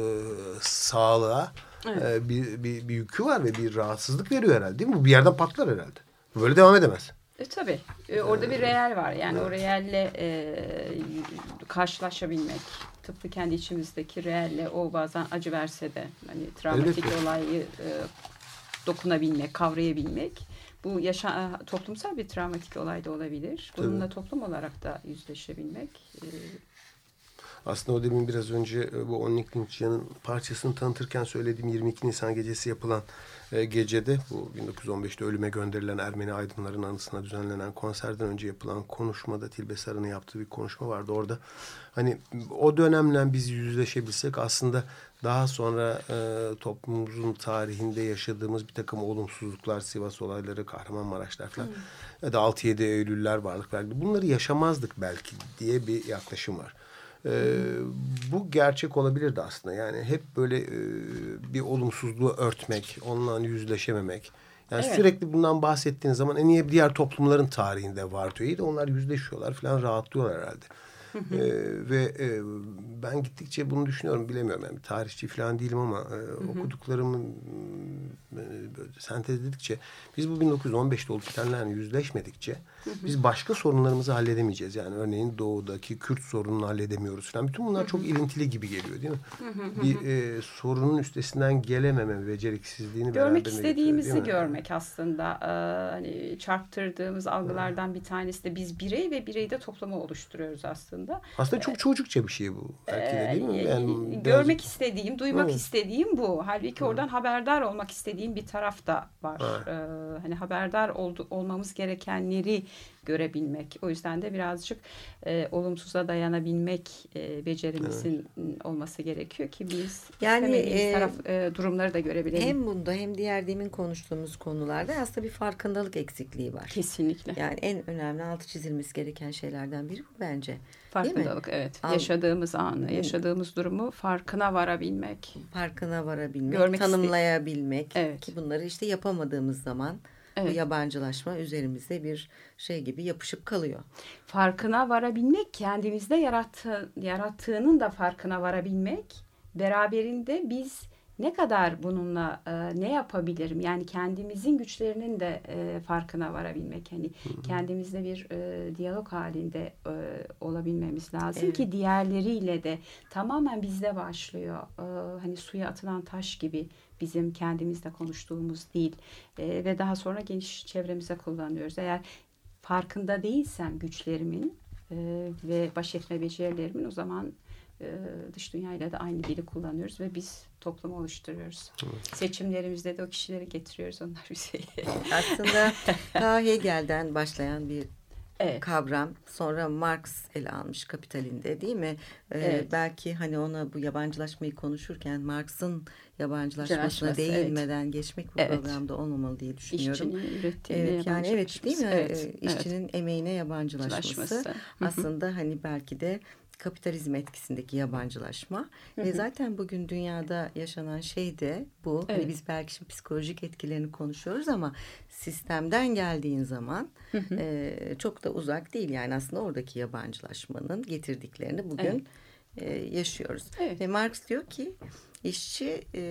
S2: sağlığa evet. e, bir, bir, bir yükü var ve bir rahatsızlık veriyor herhalde, değil mi? Bu bir yerden patlar herhalde. Böyle devam edemez.
S4: E, tabii. E, orada bir reel var. Yani evet. o reelle e, karşılaşabilmek. Tıpkı kendi içimizdeki reelle o bazen acı verse de hani travmatik evet. olayı e, dokunabilmek, kavrayabilmek. Bu yaşa toplumsal bir travmatik olay da olabilir. Bununla tabii. toplum olarak da yüzleşebilmek. E,
S2: Aslında o demin biraz önce bu Onnik Lynchyan'ın parçasını tanıtırken söylediğim yirmi iki Nisan gecesi yapılan e, gecede bu bin dokuz yüz on beşte ölüme gönderilen Ermeni aydınların anısına düzenlenen konserden önce yapılan konuşmada Tilbe Sarı'nın yaptığı bir konuşma vardı. Orada hani o dönemle biz yüzleşebilsek aslında daha sonra e, toplumumuzun tarihinde yaşadığımız bir takım olumsuzluklar, Sivas olayları, Kahramanmaraşlar falan hmm. ya da altı yedi Eylüller, varlık vergi, bunları yaşamazdık belki diye bir yaklaşım var. Ee, bu gerçek olabilirdi aslında. Yani hep böyle e, bir olumsuzluğu örtmek, onunla yüzleşememek. Yani evet. Sürekli bundan bahsettiğin zaman en iyi diğer toplumların tarihinde var diyor. İyi de onlar yüzleşiyorlar falan, rahatlıyorlar herhalde. ee, ve e, ben gittikçe bunu düşünüyorum, bilemiyorum. Yani tarihçi falan değilim ama e, okuduklarımın e, sentezledikçe biz bu bin dokuz yüz on beşte olup bitenlerle yüzleşmedikçe biz başka sorunlarımızı halledemeyeceğiz. Yani örneğin doğudaki Kürt sorununu halledemiyoruz falan. Bütün bunlar çok ilintili gibi geliyor değil mi? Bir e, sorunun üstesinden gelememe beceriksizliğini
S4: görmek istediğimizi görmek aslında. Ee, hani çarptırdığımız algılardan bir tanesi de biz birey ve bireyi de topluma oluşturuyoruz aslında.
S2: Aslında çok çocukça bir şey bu. Belki de değil mi? Yani
S4: görmek birazcık istediğim, duymak evet. istediğim bu. Halbuki oradan evet. haberdar olmak istediğim bir taraf da var. Evet. Ee, hani haberdar oldu, olmamız gerekenleri görebilmek. O yüzden de birazcık e, olumsuza dayanabilmek e, becerimizin evet. olması gerekiyor ki biz yani e, taraf e, durumları da görebilelim.
S3: Hem bunda hem diğer demin konuştuğumuz konularda aslında bir farkındalık eksikliği var.
S4: Kesinlikle.
S3: Yani en önemli altı çizilmesi gereken şeylerden biri bu bence.
S4: Farkındalık evet. Al, yaşadığımız anı, yaşadığımız durumu farkına varabilmek.
S3: Farkına varabilmek, görmek tanımlayabilmek.
S4: Evet.
S3: Ki bunları işte yapamadığımız zaman evet. bu yabancılaşma üzerimizde bir şey gibi yapışıp kalıyor.
S4: Farkına varabilmek, kendimizde yarattı, yarattığının da farkına varabilmek, beraberinde biz ne kadar bununla e, ne yapabilirim? Yani kendimizin güçlerinin de e, farkına varabilmek. Hani hı-hı. kendimizle bir e, diyalog halinde e, olabilmemiz lazım evet. ki diğerleriyle de tamamen bizde başlıyor. E, hani suya atılan taş gibi bizim kendimizle konuştuğumuz değil. E, ve daha sonra geniş çevremize kullanıyoruz. Eğer farkında değilsem güçlerimin e, ve baş etme becerilerimin, o zaman dış dünyayla da aynı dili kullanıyoruz ve biz toplumu oluşturuyoruz. Evet. Seçimlerimizde de o kişileri getiriyoruz, onlar bize.
S3: Aslında ta Hegel'den başlayan bir evet. kavram. Sonra Marx ele almış Kapitalinde, değil mi? Ee, evet. Belki hani ona bu yabancılaşmayı konuşurken Marx'ın yabancılaşmasına değinmeden evet. geçmek bu evet. programda olmamalı diye düşünüyorum.
S4: İşçinin ürettiğine
S3: evet, yani evet değil mi?
S4: Evet.
S3: İşçinin evet. emeğine yabancılaşması.
S4: Yabancılaşması.
S3: Aslında hani belki de kapitalizm etkisindeki yabancılaşma. Hı hı. Ve zaten bugün dünyada yaşanan şey de bu. Evet. Hani biz belki şimdi psikolojik etkilerini konuşuyoruz ama sistemden geldiğin zaman hı hı. E, çok da uzak değil. Yani aslında oradaki yabancılaşmanın getirdiklerini bugün evet. e, yaşıyoruz. Evet. Ve Marx diyor ki işçi e,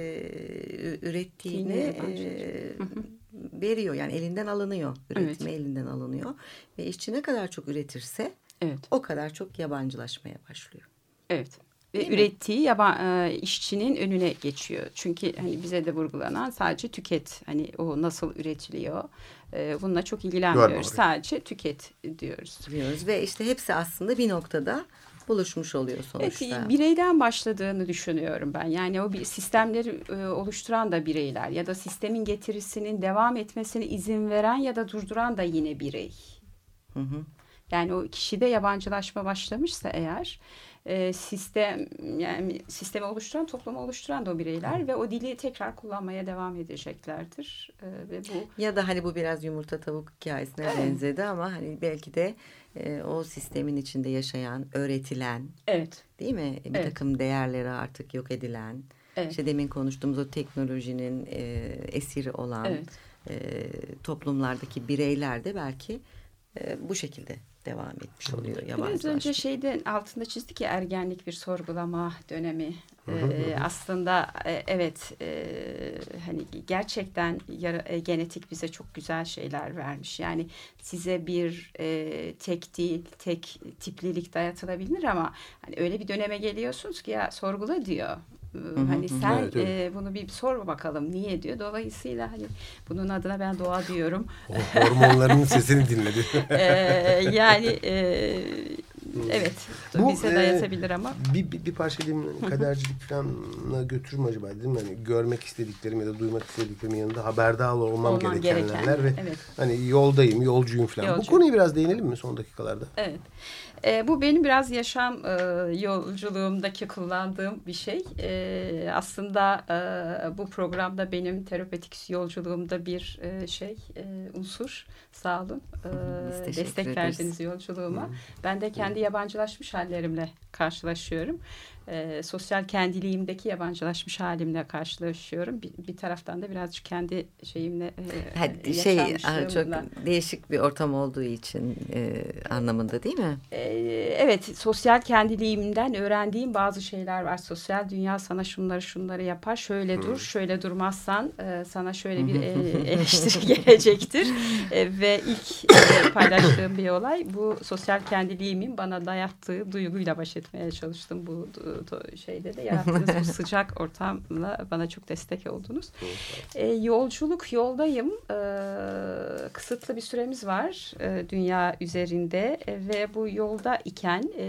S3: ürettiğini e, veriyor. Yani elinden alınıyor. Üretimi evet. elinden alınıyor. Ve işçi ne kadar çok üretirse evet. o kadar çok yabancılaşmaya başlıyor.
S4: Evet. Ve değil ürettiği yaban, e, işçinin önüne geçiyor. Çünkü hani bize de vurgulanan sadece tüket. Hani o nasıl üretiliyor? E, bununla çok ilgilenmiyoruz. Sadece tüket diyoruz.
S3: diyoruz. Ve işte hepsi aslında bir noktada buluşmuş oluyor sonuçta.
S4: Evet, bireyden başladığını düşünüyorum ben. Yani o bir sistemleri e, oluşturan da bireyler ya da sistemin getirisinin devam etmesine izin veren ya da durduran da yine birey. Hı hı. Yani o kişide yabancılaşma başlamışsa eğer e, sistem yani sistemi oluşturan, toplumu oluşturan da o bireyler ve o dili tekrar kullanmaya devam edeceklerdir. E, ve bu
S3: ya da hani bu biraz yumurta tavuk hikayesine evet. benzedi ama hani belki de e, o sistemin içinde yaşayan, öğretilen, evet. değil mi? Bir evet. takım değerleri artık yok edilen, evet. işte demin konuştuğumuz o teknolojinin e, esiri olan evet. e, toplumlardaki bireyler de belki e, bu şekilde devam etmiş oluyor.
S4: Biraz önce şeyden altında çizdik ya, ergenlik bir sorgulama dönemi. Ee, aslında e, evet e, hani gerçekten yara, e, genetik bize çok güzel şeyler vermiş. Yani size bir e, tek değil, tek tiplilik dayatılabilir ama hani öyle bir döneme geliyorsunuz ki ya sorgula diyor. Hı-hı. Hani sen evet, evet. E, bunu bir sor bakalım niye diyor. Dolayısıyla hani bunun adına ben doğa diyorum.
S2: O hormonlarının sesini dinledi.
S4: e, yani e, Evet.
S2: Bu,
S4: bize
S2: e,
S4: dayatabilir ama.
S2: Bir, bir, bir parça diyeyim, kadercilik falanla götürür mü acaba dedim. Hani görmek istediklerim ya da duymak istediklerimin yanında haberdar olmam
S4: Olman
S2: gerekenler
S4: gereken,
S2: ve
S4: evet.
S2: hani yoldayım, yolcuyum falan.
S4: Yolcu.
S2: Bu konuyu biraz değinelim mi son dakikalarda?
S4: Evet. E, bu benim biraz yaşam e, yolculuğumdaki kullandığım bir şey. E, aslında e, bu programda benim terapötik yolculuğumda bir e, şey, e, unsur. Sağ olun. E, destek ederiz. Verdiniz yolculuğuma. Hı. Ben de kendi yabancılaşmış hallerimle karşılaşıyorum. E, sosyal kendiliğimdeki yabancılaşmış halimle karşılaşıyorum. Bir, bir taraftan da birazcık kendi şeyimle e,
S3: ha, şey çok değişik bir ortam olduğu için e, anlamında değil mi?
S4: E, evet, sosyal kendiliğimden öğrendiğim bazı şeyler var. Sosyal dünya sana şunları şunları yapar. Şöyle hmm. dur, şöyle durmazsan e, sana şöyle bir e, eleştiri gelecektir. E, ve ilk e, paylaştığım bir olay bu sosyal kendiliğimin bana dayattığı duyguyla baş etmeye çalıştım bu şeyde de yarattığınız bu sıcak ortamla bana çok destek oldunuz. E, yolculuk yoldayım. E, kısıtlı bir süremiz var e, dünya üzerinde e, ve bu yolda iken e,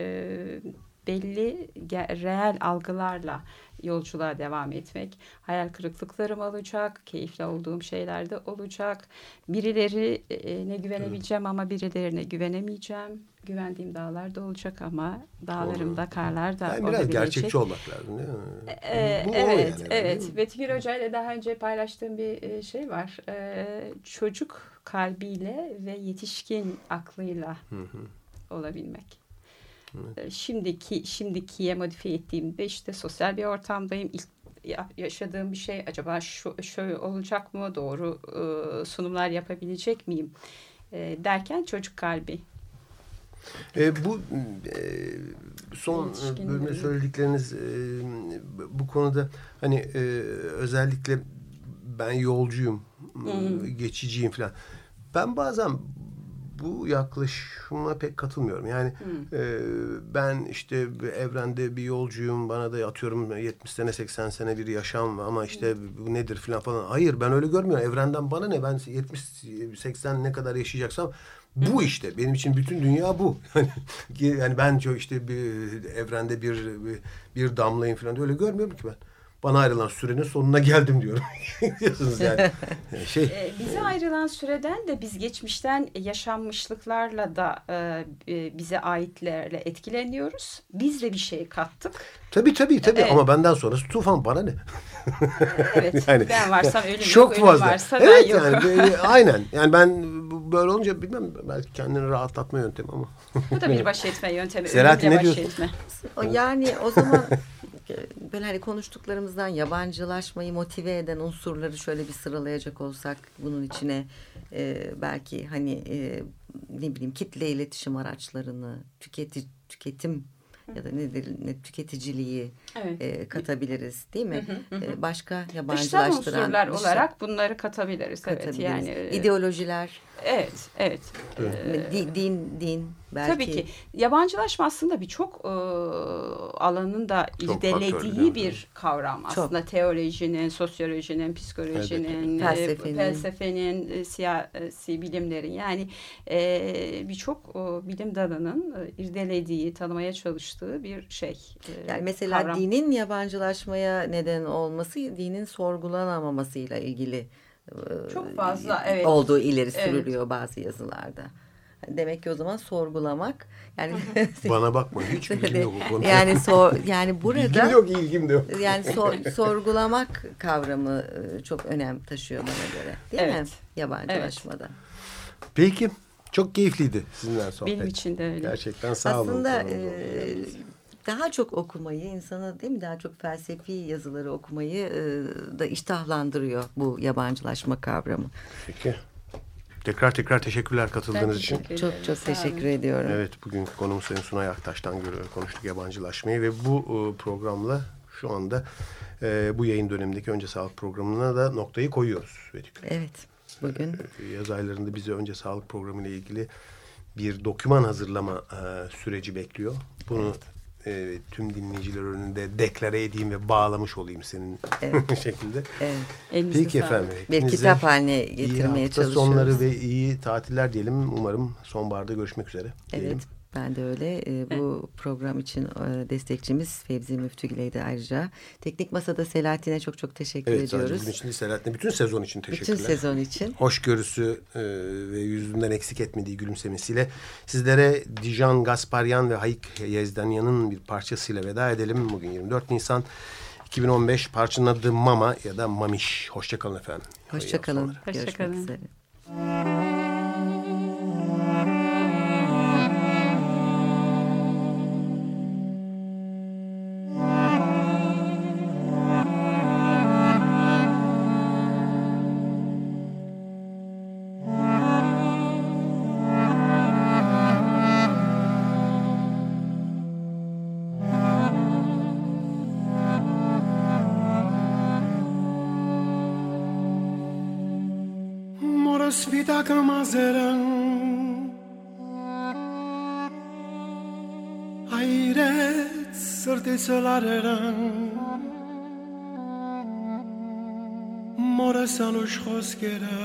S4: belli reel algılarla yolculuğa devam etmek. Hayal kırıklıklarım olacak, keyifli olduğum şeyler de olacak. Birilerine güvenebileceğim ama birilerine güvenemeyeceğim. Güvendiğim dağlar da olacak ama dağlarımda karlar da
S2: yani
S4: olabilecek.
S2: Biraz gerçekçi olmak lazım değil mi?
S4: Ee,
S2: Bu
S4: evet,
S2: yani,
S4: evet. Betgül Hoca ile daha önce paylaştığım bir şey var. Ee, çocuk kalbiyle ve yetişkin aklıyla hı hı. olabilmek. Evet. Şimdiki şimdikiye modifiye ettiğimde işte sosyal bir ortamdayım. İlk yaşadığım bir şey acaba şu şöyle olacak mı? Doğru e, sunumlar yapabilecek miyim? E, derken çocuk kalbi.
S2: E, bu e, son bölümde söyledikleriniz e, bu konuda hani e, özellikle ben yolcuyum, hmm. geçiciyim falan. Ben bazen bu yaklaşıma pek katılmıyorum. Yani hmm. e, ben işte evrende bir yolcuyum, bana da atıyorum yetmiş sene seksen sene bir yaşam var ama işte hmm. bu nedir falan falan. Hayır, ben öyle görmüyorum. Evrenden bana ne? Ben yetmiş seksen ne kadar yaşayacaksam bu hmm. işte. Benim için bütün dünya bu. Yani ben çok işte bir evrende bir bir, bir damlayım falan öyle görmüyorum ki ben. Bana ayrılan sürenin sonuna geldim diyorum. Diyorsunuz yani. Şey,
S4: ee, bize ayrılan süreden de biz geçmişten yaşanmışlıklarla da e, bize aitlerle etkileniyoruz. Biz de bir şey kattık.
S2: Tabii tabii tabii evet. Ama benden sonrası tufan bana ne?
S4: Evet. Yani, ben varsam ölüm
S2: çok
S4: yok,
S2: fazla.
S4: ölüm varsa
S2: evet,
S4: ben yok.
S2: Yani, aynen. Yani ben böyle olunca bilmem belki kendini rahatlatma yöntemi ama.
S4: Bu da bir baş etme yöntemi.
S2: Selahattin ne diyorsun? Etme.
S3: Yani o zaman böyle hani konuştuklarımızdan yabancılaşmayı motive eden unsurları şöyle bir sıralayacak olsak bunun içine e, belki hani e, ne bileyim kitle iletişim araçlarını tüketi, tüketim ya da nedir ne tüketiciliği evet. e, katabiliriz değil mi? Hı hı hı. E, başka yabancılaştıran
S4: dışsal unsurlar olarak bunları katabiliriz.
S3: katabiliriz.
S4: Evet yani
S3: ideolojiler.
S4: Evet, evet.
S3: Ee, din, din, din belki.
S4: Tabii ki. Yabancılaşma aslında birçok e, alanın da irdelediği bir kavram. Çok. Aslında teolojinin, sosyolojinin, psikolojinin,
S3: evet, evet.
S4: felsefenin, felsefenin e, siyasi bilimlerin yani e, birçok e, bilim dalının e, irdelediği, tanımaya çalıştığı bir şey. E,
S3: yani mesela
S4: kavram.
S3: Dinin yabancılaşmaya neden olması, dinin sorgulanamamasıyla ilgili
S4: çok fazla evet.
S3: olduğu ileri sürülüyor evet. bazı yazılarda. Demek ki o zaman sorgulamak yani
S2: bana bakma hiç bilgim yok bu konuda.
S3: Yani sor, yani burada
S2: bilgim yok, ilgim de yok.
S3: Yani sor, sorgulamak kavramı çok önem taşıyor bana göre. Değil evet. mi? Yabancılaşmada.
S2: Evet. Peki. Çok keyifliydi sizinle sohbet.
S4: Benim için de öyle.
S2: Gerçekten sağ olun.
S3: Aslında e, daha çok okumayı, insanı değil mi daha çok felsefi yazıları okumayı e, da iştahlandırıyor bu yabancılaşma kavramı.
S2: Peki. Tekrar tekrar teşekkürler katıldığınız için.
S3: Çok çok teşekkür ediyorum.
S2: Evet, bugün konumuz Sayın Sunay Aktaş'tan konuştuk yabancılaşmayı ve bu e, programla şu anda e, bu yayın dönemindeki Önce Sağlık programına da noktayı koyuyoruz.
S3: Evet, bugün.
S2: E, yaz aylarında bizi Önce Sağlık programı ile ilgili bir doküman hazırlama e, süreci bekliyor. Bunu evet. E, tüm dinleyiciler önünde deklare edeyim ve bağlamış olayım senin evet. şekilde. Evet. Peki efendim.
S3: Bir kitap haline getirmeye
S2: çalışıyoruz. İyi hafta sonları ve iyi tatiller diyelim. Umarım sonbaharda görüşmek üzere.
S3: Evet.
S2: Diyelim.
S3: Ben de öyle. E, bu evet. program için e, destekçimiz Fevzi Müftügüley'de ayrıca. Teknik Masa'da Selahattin'e çok çok teşekkür
S2: evet,
S3: ediyoruz.
S2: Evet, sadece Selahattin'e bütün sezon için teşekkürler.
S3: Bütün sezon için.
S2: Hoşgörüsü e, ve yüzünden eksik etmediği gülümsemesiyle sizlere Dijan Gasparyan ve Hayk Yezdanyan'ın bir parçasıyla veda edelim. Bugün yirmi dört Nisan iki bin on beş, parçanın adı Mama ya da Mamiş. Hoşçakalın efendim.
S3: Hoşçakalın.
S4: Hoşçakalın.
S3: Görüşmek üzere.
S7: Svita kamazeran hayret sırtıçılarıran morasan ușhos gera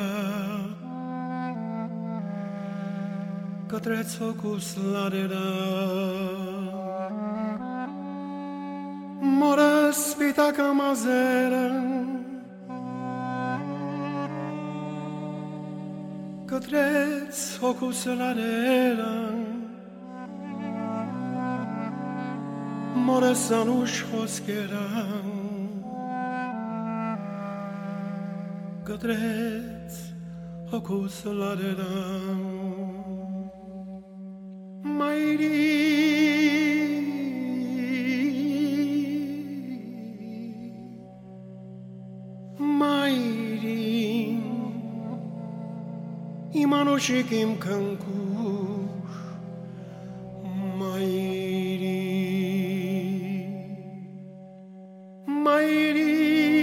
S7: către țocuslarea mora svita kamazeran către-ți ocuselarea moră să nu-și hoschera către-ți ocuselarea mai Imanošikim kankuš Mairi Mairi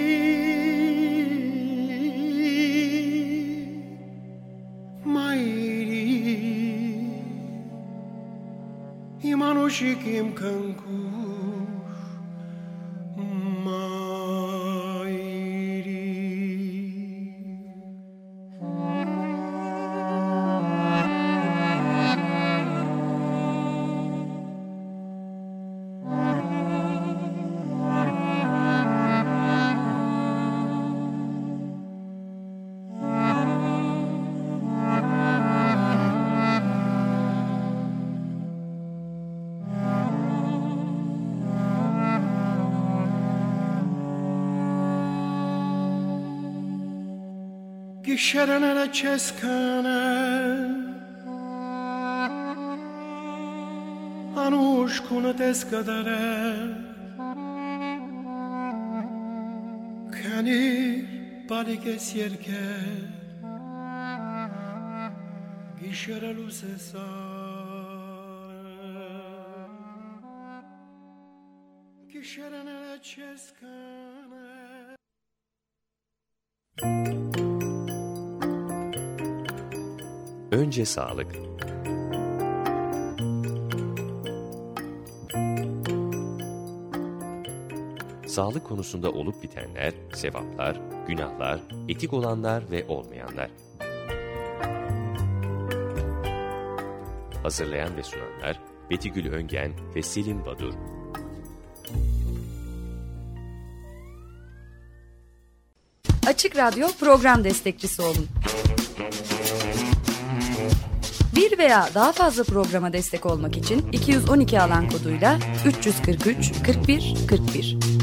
S7: Mairi Imanošikim kankuš Ghișerele ce scane Anuși cum te scădere Cani paniche sierche Ghișerele se sare Ghișerele ce scane
S1: Önce sağlık. Sağlık konusunda olup bitenler, sevaplar, günahlar, etik olanlar ve olmayanlar. Hazırlayan ve sunanlar Betigül Öngen ve Selim Badur.
S8: Açık Radyo program destekçisi olun. Bir veya daha fazla programa destek olmak için iki yüz on iki alan koduyla üç yüz kırk üç kırk bir kırk bir.